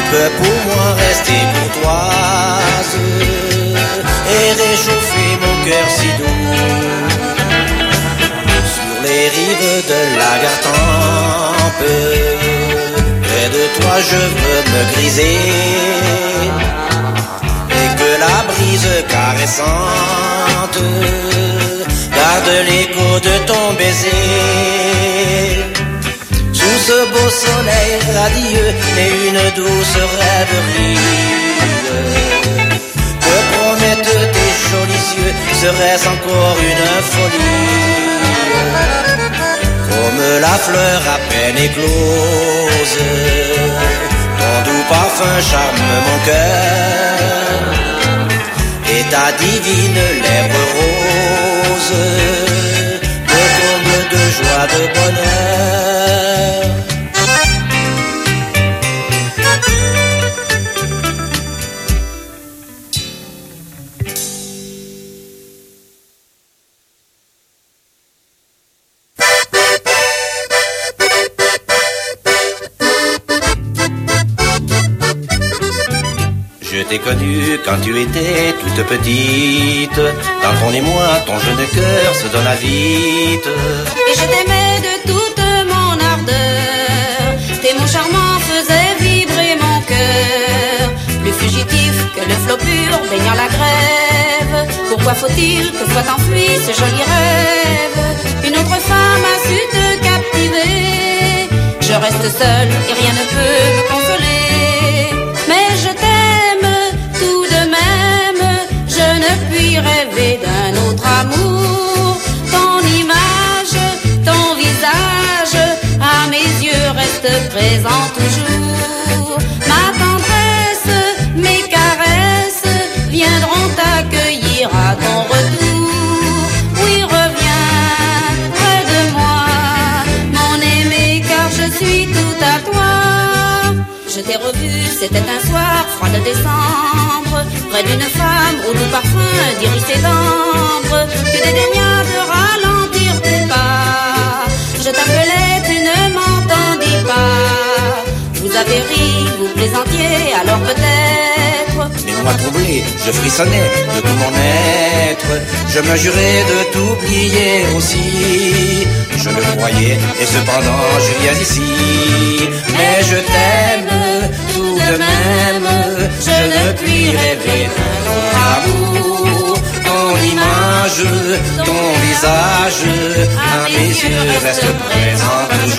peut pour moi rester courtoise et réchauffer mon cœur si doux. Sur les rives de la Gartempe, près de toi je veux me griser, et que la brise caressante garde l'écho de ton baiser. Sous ce beau soleil radieux et une douce rêverie, que promettent tes jolis yeux, serait-ce encore une folie? Comme la fleur à peine éclose, ton doux parfum charme mon cœur, et ta divine lèvre rose me comble de joie, de bonheur. Je t'ai connue quand tu étais toute petite. Dans ton émoi, ton jeune cœur se donna vite. Et je t'aimais de toute mon ardeur. Tes mots charmants faisaient vibrer mon cœur, plus fugitif que le flot pur baignant la grève. Pourquoi faut-il que soit enfui ce joli rêve? Une autre femme a su te captiver. Je reste seule et rien ne peut me consoler. Mais je t'aime tout de même, je ne puis rêver d'un autre amour. Ton image, ton visage, à mes yeux reste présent toujours. Ma tendresse, mes caresses viendront t'accueillir à ton retour. Oui, reviens près de moi, mon aimé, car je suis tout à toi. Je t'ai revu, c'était un soir froid de décembre, près d'une femme au doux parfum d'iris et d'ambre. Tu dédaignas de ralentir tes pas. Je t'appelais, tu ne m'entendis pas. Vous avez ri, vous plaisantiez, alors peut-être. Mais moi troublé, je frissonnais de tout mon être. Je me jurais de t'oublier aussi. Je le croyais et cependant je viens ici. Mais je t'aime tout de même, je ne puis rêver d'un autre amour. Ton image, ton visage, à mes yeux reste présent toujours.